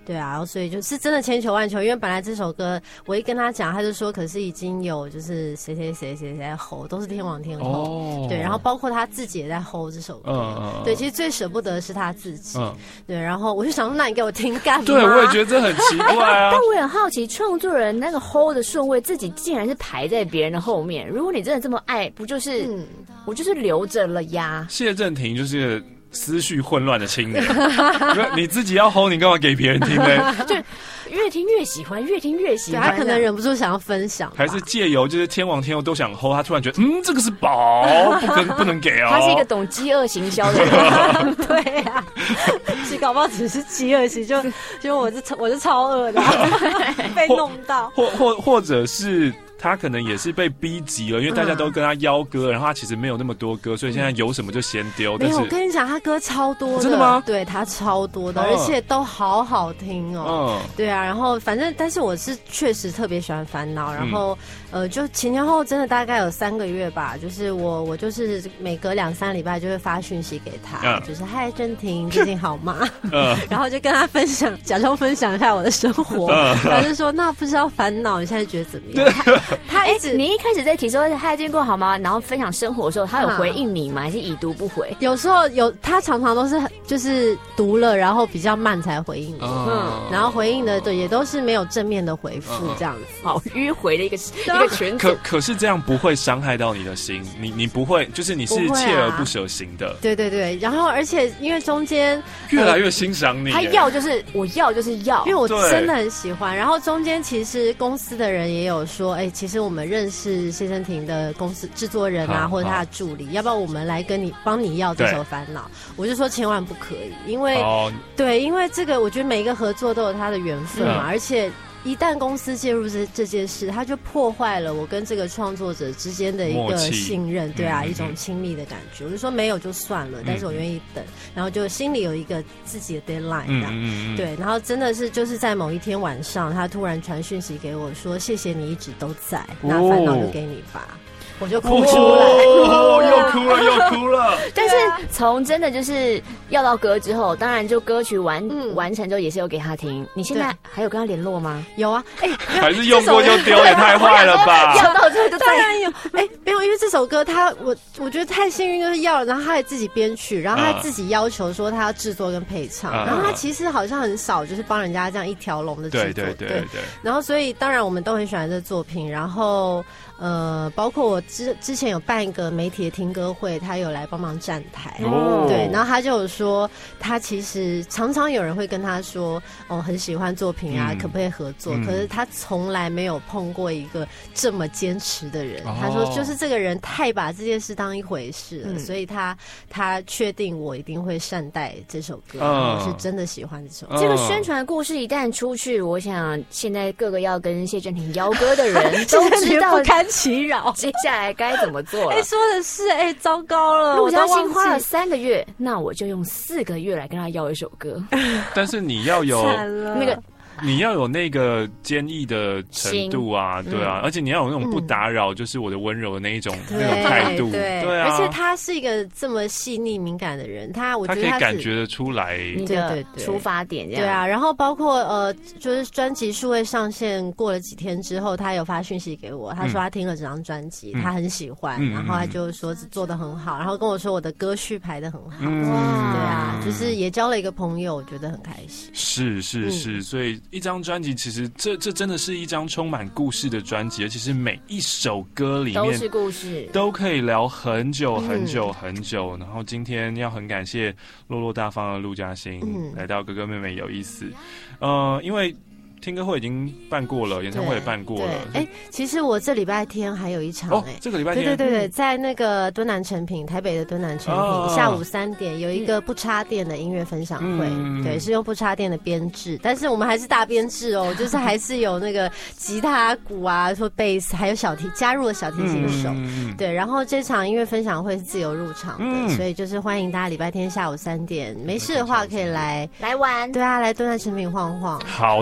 对啊，然后所以就是真的千求万求，因为本来这首歌我一跟他讲，他就说可是已经有就是谁谁谁谁谁在吼，都是天王天后，哦、对，然后包括他自己也在吼这首歌，嗯、对，其实最舍不得的是他自己，嗯、对，然后我就想说，那你给我听干嘛？ 对，我也觉得这很奇怪啊。 但我也很好奇，创作人那个吼的顺位，自己竟然是排在别人的后面。如果你真的这么爱，不就是、嗯、我就是留着了呀？ 谢震廷就是思绪混乱的青年，你自己要吼，你干嘛给别人听呢？ 就越听越喜欢，越听越喜欢。 他可能忍不住想要分享， 还是借由就是天王天后都想吼，他突然觉得嗯，这个是宝，不跟不能给哦。 他是一个懂饥饿行销的人， 对呀、啊，其实搞不好只是饥饿型，就就我是我是超饿的，被弄到， 或或或者是。他可能也是被逼急了，因为大家都跟他邀歌，嗯、然后他其实没有那么多歌，所以现在有什么就先丢。 没有，我跟你讲，他歌超多的， 真的吗？ 对，他超多的，嗯、而且都好好听哦。嗯，对啊，然后反正，但是我是确实特别喜欢烦恼，然后、嗯、呃，就前前后真的大概有三个月吧，就是我我就是每隔两三礼拜就会发讯息给他，嗯、就是嗨震廷最近好吗？嗯，然后就跟他分享，假装分享一下我的生活，嗯、然后就说那不知道烦恼你现在觉得怎么样？ 他一直、欸，你一开始在提说“嗨，最近过好吗”，然后分享生活的时候，他有回应你吗？还是已读不回？ 有时候有，他常常都是就是读了，然后比较慢才回应你，嗯，然后回应的对也都是没有正面的回复这样子， 好迂回的一个一个群组。 可可是这样不会伤害到你的心，你你不会，就是你是锲而不舍型的， 对对对。然后而且因为中间越来越欣赏你， 他要就是我要就是要， 因为我真的很喜欢。然后中间其实公司的人也有说，哎，其实我们认识谢震廷的公司制作人啊，或者他的助理，要不要我们来跟你帮你要这首烦恼？我就说千万不可以，因为、哦、对，因为这个我觉得每一个合作都有它的缘分嘛，嗯、而且。一旦公司介入这这件事，它就破坏了我跟这个创作者之间的一个信任，对啊，嗯、一种亲密的感觉。我就说没有就算了，嗯、但是我愿意等，然后就心里有一个自己的 deadline，嗯嗯嗯对，然后真的是就是在某一天晚上，他突然传讯息给我说：“谢谢你一直都在，哦、那烦恼就给你吧。”我就哭出来， 哦，又哭了，又哭了。 但是从真的就是要到歌之后，当然就歌曲完、嗯、完成之后也是有给他听。你现在还有跟他联络吗？ 有啊，哎、 欸，还是用过就丢，也太坏了吧！ 要到这就当然有，哎、欸，没有，因为这首歌他我我觉得太幸运，就是要了，然后他也自己编曲，然后他自己要求说他要制作跟配唱，嗯、然后他其实好像很少就是帮人家这样一条龙的制作， 对对对 对, 对。 然后所以当然我们都很喜欢这作品，然后。呃，包括我之之前有办一个媒体的听歌会，他有来帮忙站台，哦、对，然后他就有说，他其实常常有人会跟他说，哦，很喜欢作品啊，嗯、可不可以合作？嗯、可是他从来没有碰过一个这么坚持的人。哦、他说，就是这个人太把这件事当一回事了，嗯、所以他他确定我一定会善待这首歌，嗯、我是真的喜欢这首歌。 嗯、这个宣传故事一旦出去，我想现在各个要跟谢震廷邀歌的人都知道不堪其扰， 接下来该怎么做了？ 哎、欸，说的是，哎、欸，糟糕了！ 陆嘉欣花了三个月，那我就用四个月来跟他要一首歌。 但是你要有那个。 你要有那个坚毅的程度啊，对啊，嗯、而且你要有那种不打扰，就是我的温柔的那一种、嗯、那种态度， 对， 对啊。 而且他是一个这么细腻敏感的人，他我觉得 他, 他可以感觉得出来你的出发点这样， 对啊。然后包括呃，就是专辑数位上线过了几天之后，他有发讯息给我，他说他听了整张专辑，嗯、他很喜欢，嗯、然后他就说做得很好，然后跟我说我的歌序排得很好，嗯、对啊，就是也交了一个朋友，我觉得很开心。 是是是，嗯、所以一张专辑其实。其实这这真的是一张充满故事的专辑，而且是每一首歌里面都是故事， 都可以聊很久很久很久。嗯、然后今天要很感谢落落大方的陆嘉欣、嗯、来到哥哥妹妹有意思，呃，因为。听歌会已经办过了，演唱会也办过了。 哎、欸，其实我这礼拜天还有一场哎、欸， 哦，这个礼拜天， 对对对对，在那个敦南成品，台北的敦南成品，哦、下午三点有一个不插电的音乐分享会，嗯、对，是用不插电的编制，但是我们还是大编制哦，就是还是有那个吉他、鼓啊，或贝斯，还有小提加入了小提琴手，嗯、对，然后这场音乐分享会是自由入场的，嗯、所以就是欢迎大家礼拜天下午三点，没事的话可以来来玩， 对啊，来敦南成品晃晃。 好的。嗯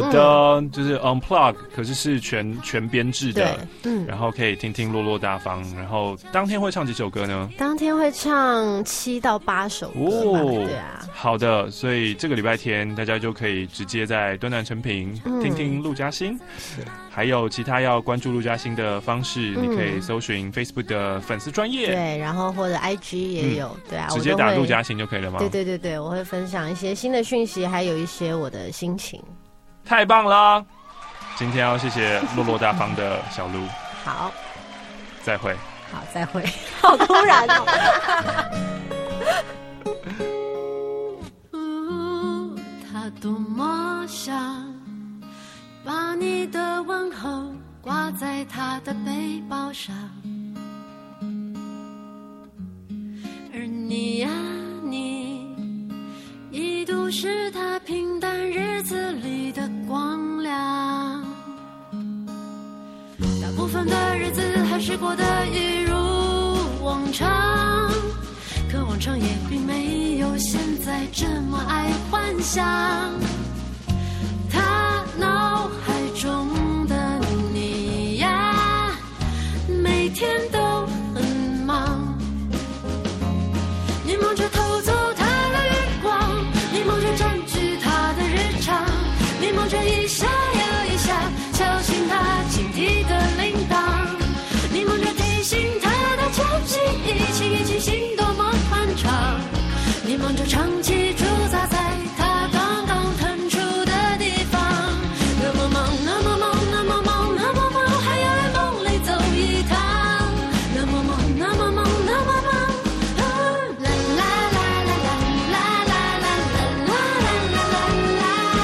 哦，就是 unplug， 可是是全全编制的， 嗯， 然后可以听听落落大方。然后当天会唱几首歌呢？ 当天会唱七到八首歌吧，哦，对啊。 好的，所以这个礼拜天大家就可以直接在敦南成品、嗯、听听陆嘉欣。还有其他要关注陆嘉欣的方式，嗯，你可以搜寻 Facebook 的粉丝专页， 对，然后或者 I G 也有，嗯，对啊， 直接打陆嘉欣就可以了吗？ 对对对对，我会分享一些新的讯息，还有一些我的心情。 太棒了！今天要谢谢落落大方的小鹿。 好， 再会。 好，再会。好突然哦。 他多么想把你的问候挂在他的背包上，而你呀，你一度是他平淡日子里的光亮。大部分的日子还是过得一如往常，可往常也并没有现在这么爱幻想。他脑海中的你呀，每天都很忙。你忙着偷走他的月光，你忙着占据他的日常，你忙着一下又一下敲醒他警惕的铃铛，你忙着提醒他的交集一起一起心多么宽敞，你忙着长期驻扎在他刚刚腾出的地方。那么忙，那么忙，那么忙，那么忙，还要在梦里走一趟。那么忙，那么忙，那么忙，啊，啦啦啦啦啦啦啦啦啦啦啦啦啦啦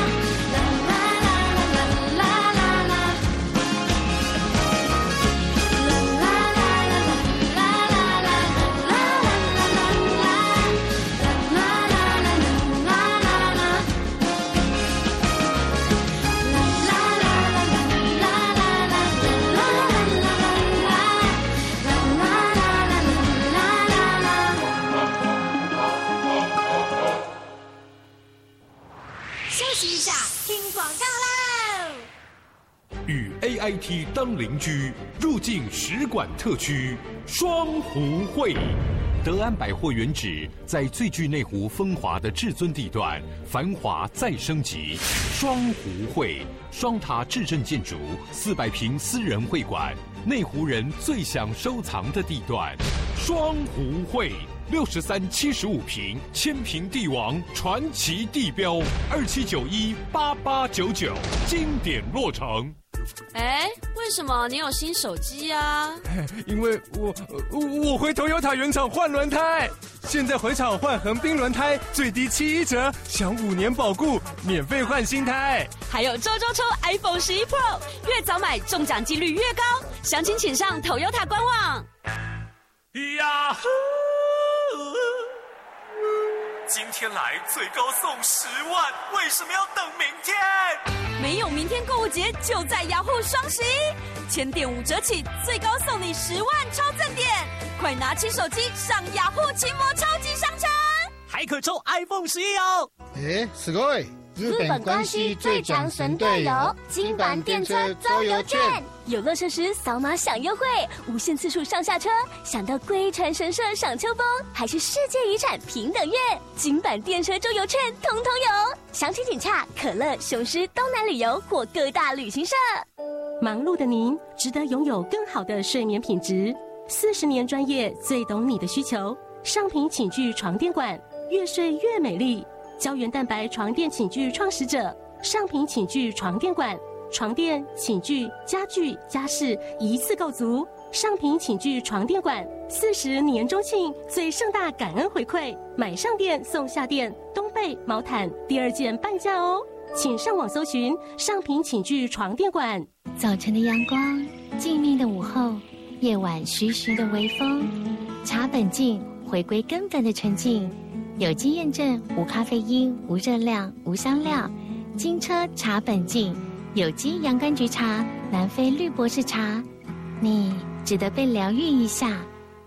啦啦啦啦。 休息一下，听广告喽！ 与 A I T 当邻居，入境使馆特区双湖会。德安百货原址在最具内湖风华的至尊地段，繁华再升级。双湖会双塔至臻建筑，四百平私人会馆，内湖人最想收藏的地段。双湖会六十三七十五平，千平地王传奇地标，二七九一八八九九，经典落成。 哎，为什么你有新手机啊？ 因为我我回Toyota原厂换轮胎，现在回厂换横滨轮胎最低七折，享五年保固，免费换新胎， 还有周周抽 iPhone 十一 Pro， 越早买中奖几率越高，详情请上Toyota官网。 呀呼！今天来最高送十万，为什么要等明天？ 没有明天购物节就在雅虎双十一，千点五折起，最高送你十万超赠点，快拿起手机上雅虎奇摩超级商城， 还可抽 iPhone 十一哦！ 哎，すごい！日本关西最强神队友，金板电车周游券， 游乐设施扫码享优惠，无限次数上下车，想到龟船神社赏秋风，还是世界遗产平等院，金板电车周游券通通有。详情请洽可乐、雄狮、东南旅游或各大旅行社。 忙碌的您，值得拥有更好的睡眠品质。四十年专业，最懂你的需求。上品寝具床垫馆，越睡越美丽。胶原蛋白床垫寝具创始者，上品寝具床垫馆，床垫、寝具、家具、家饰一次购足。上品寝具床垫馆四十年中庆最盛大感恩回馈，买上垫送下垫，冬被、毛毯第二件半价哦！请上网搜寻上品寝具床垫馆。 早晨的阳光，静谧的午后，夜晚徐徐的微风，茶本净，回归根本的纯净。有机验证，无咖啡因，无热量，无香料，金车茶本净，有机洋甘菊茶，南非绿博士茶，你值得被疗愈一下。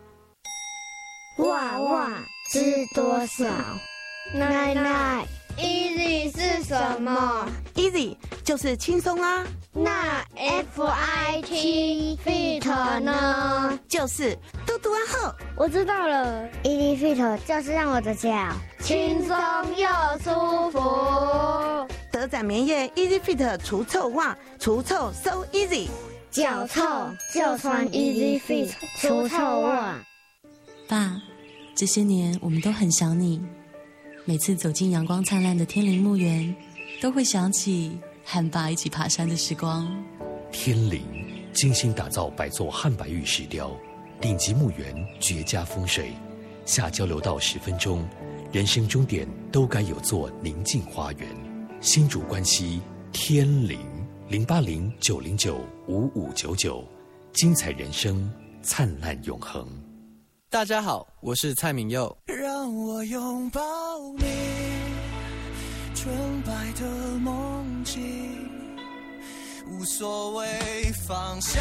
哇哇知多少？奶奶 ，Easy 是什么 ？Easy 就是轻松啊。 那 F I T fit 呢？ 就是嘟嘟啊后。 我知道了 ，E D fit 就是让我的脚轻松又舒服。 德展棉业 Easy Fit 除臭袜，除臭 so easy。 脚臭就穿 Easy Fit 除臭袜。 爸，这些年我们都很想你，每次走进阳光灿烂的天林墓园，都会想起和爸一起爬山的时光。 天林精心打造百座汉白玉石雕，顶级墓园绝佳风水，下交流道十分钟，人生终点都该有座宁静花园。新竹关西天林零八零九零九五五九九，精彩人生，灿烂永恒。 大家好，我是蔡明佑。 让我拥抱你纯白的梦境，无所谓方向，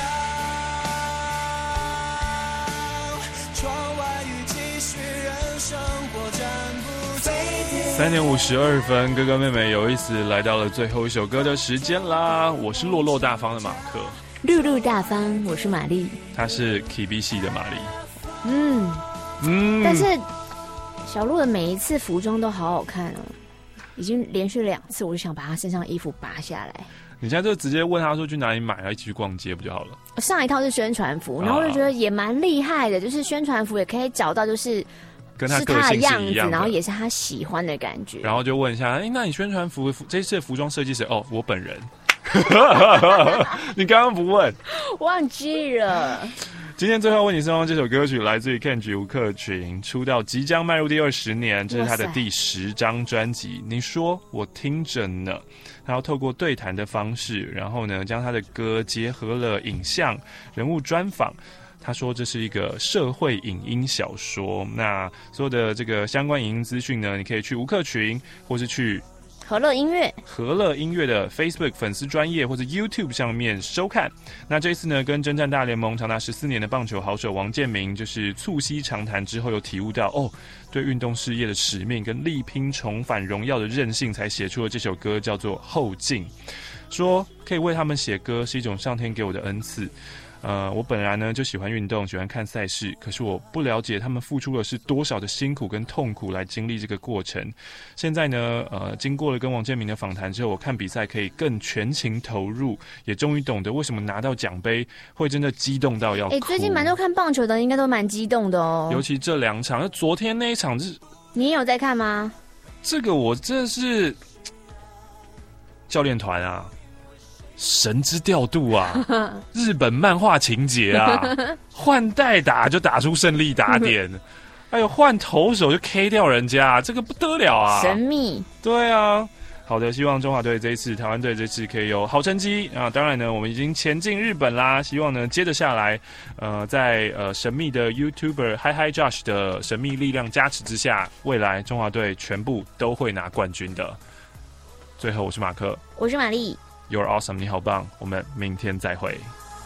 窗外雨继续，人生活暂不停。 三点五十二分，哥哥妹妹有意思，来到了最后一首歌的时间啦！我是落落大方的马克， 路路大方，我是玛丽， 她是 K B 系的玛丽。 嗯嗯， 但是小鹿的每一次服装都好好看哦，已经连续两次，我就想把她身上的衣服拔下来。 你现在就直接问他说去哪里买，然后一起去逛街不就好了？ 上一套是宣传服，然后我就觉得也蛮厉害的，就是宣传服也可以找到就是跟他是他的样子， 个性是一样的， 然后也是他喜欢的感觉。 然后就问一下，哎，那你宣传服这次的服装设计师？哦，我本人。你刚刚不问， 忘记了。 今天最后为你送上这首歌曲，来自于 Kenji 吴克群，出道即将迈入第二十年，这是他的第十张专辑。你说我听着呢，他要透过对谈的方式，然后呢，将他的歌结合了影像、人物专访。他说这是一个社会影音小说。那所有的这个相关影音资讯呢，你可以去吴克群，或是去和乐音乐和乐音乐的 Facebook 粉丝专页或者 YouTube 上面收看。那这一次呢，跟征战大联盟长达十四年的棒球好手王建民，就是促膝长谈之后，有体悟到哦，对运动事业的使命跟力拼重返荣耀的韧性，才写出了这首歌，叫做《后进》。说可以为他们写歌是一种上天给我的恩赐。呃，我本来呢就喜欢运动，喜欢看赛事，可是我不了解他们付出的是多少的辛苦跟痛苦来经历这个过程。现在呢，呃，经过了跟王建民的访谈之后，我看比赛可以更全情投入，也终于懂得为什么拿到奖杯会真的激动到要哭。 哎、欸，最近蛮多看棒球的，应该都蛮激动的哦。 尤其这两场，昨天那一场是， 你有在看吗？ 这个我真的是教练团啊。神之调度啊，日本漫画情节啊，换代打就打出胜利打点，哎呦，换投手就 K 掉人家，这个不得了啊！ 神秘， 对啊。好的，希望中华队这一次、台湾队这次可以有好成绩啊！当然呢，我们已经前进日本啦，希望呢接着下来，呃，在呃神秘的 YouTuber Hi Hi Josh 的神秘力量加持之下，未来中华队全部都会拿冠军的。最后，我是马克， 我是玛丽。 You're awesome， 你好棒！我们明天再会。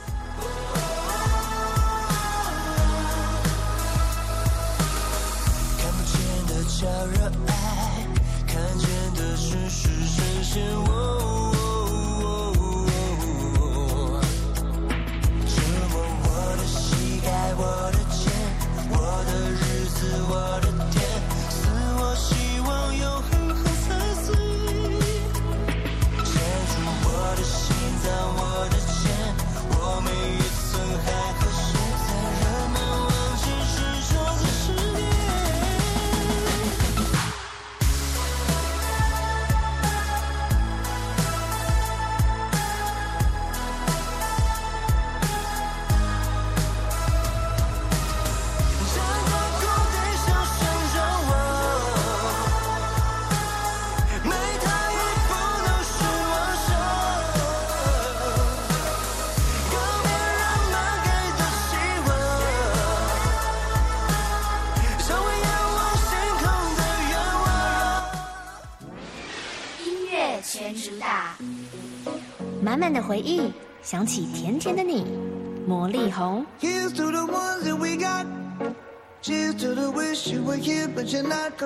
看不见的叫热爱，看见的是是深深。折磨我的膝盖，我的肩，我的日子，我的天，赐我希望永恒和彩色。我的心脏，我的钱，我每一寸还和谁在人们忘记执着的十年。让高空对象旋转我，每趟雨不能是往生。 全主打，满满的回忆，想起甜甜的你，魔力红。 Here's to the ones that we got. Cheers to the wish you were here, but you're not.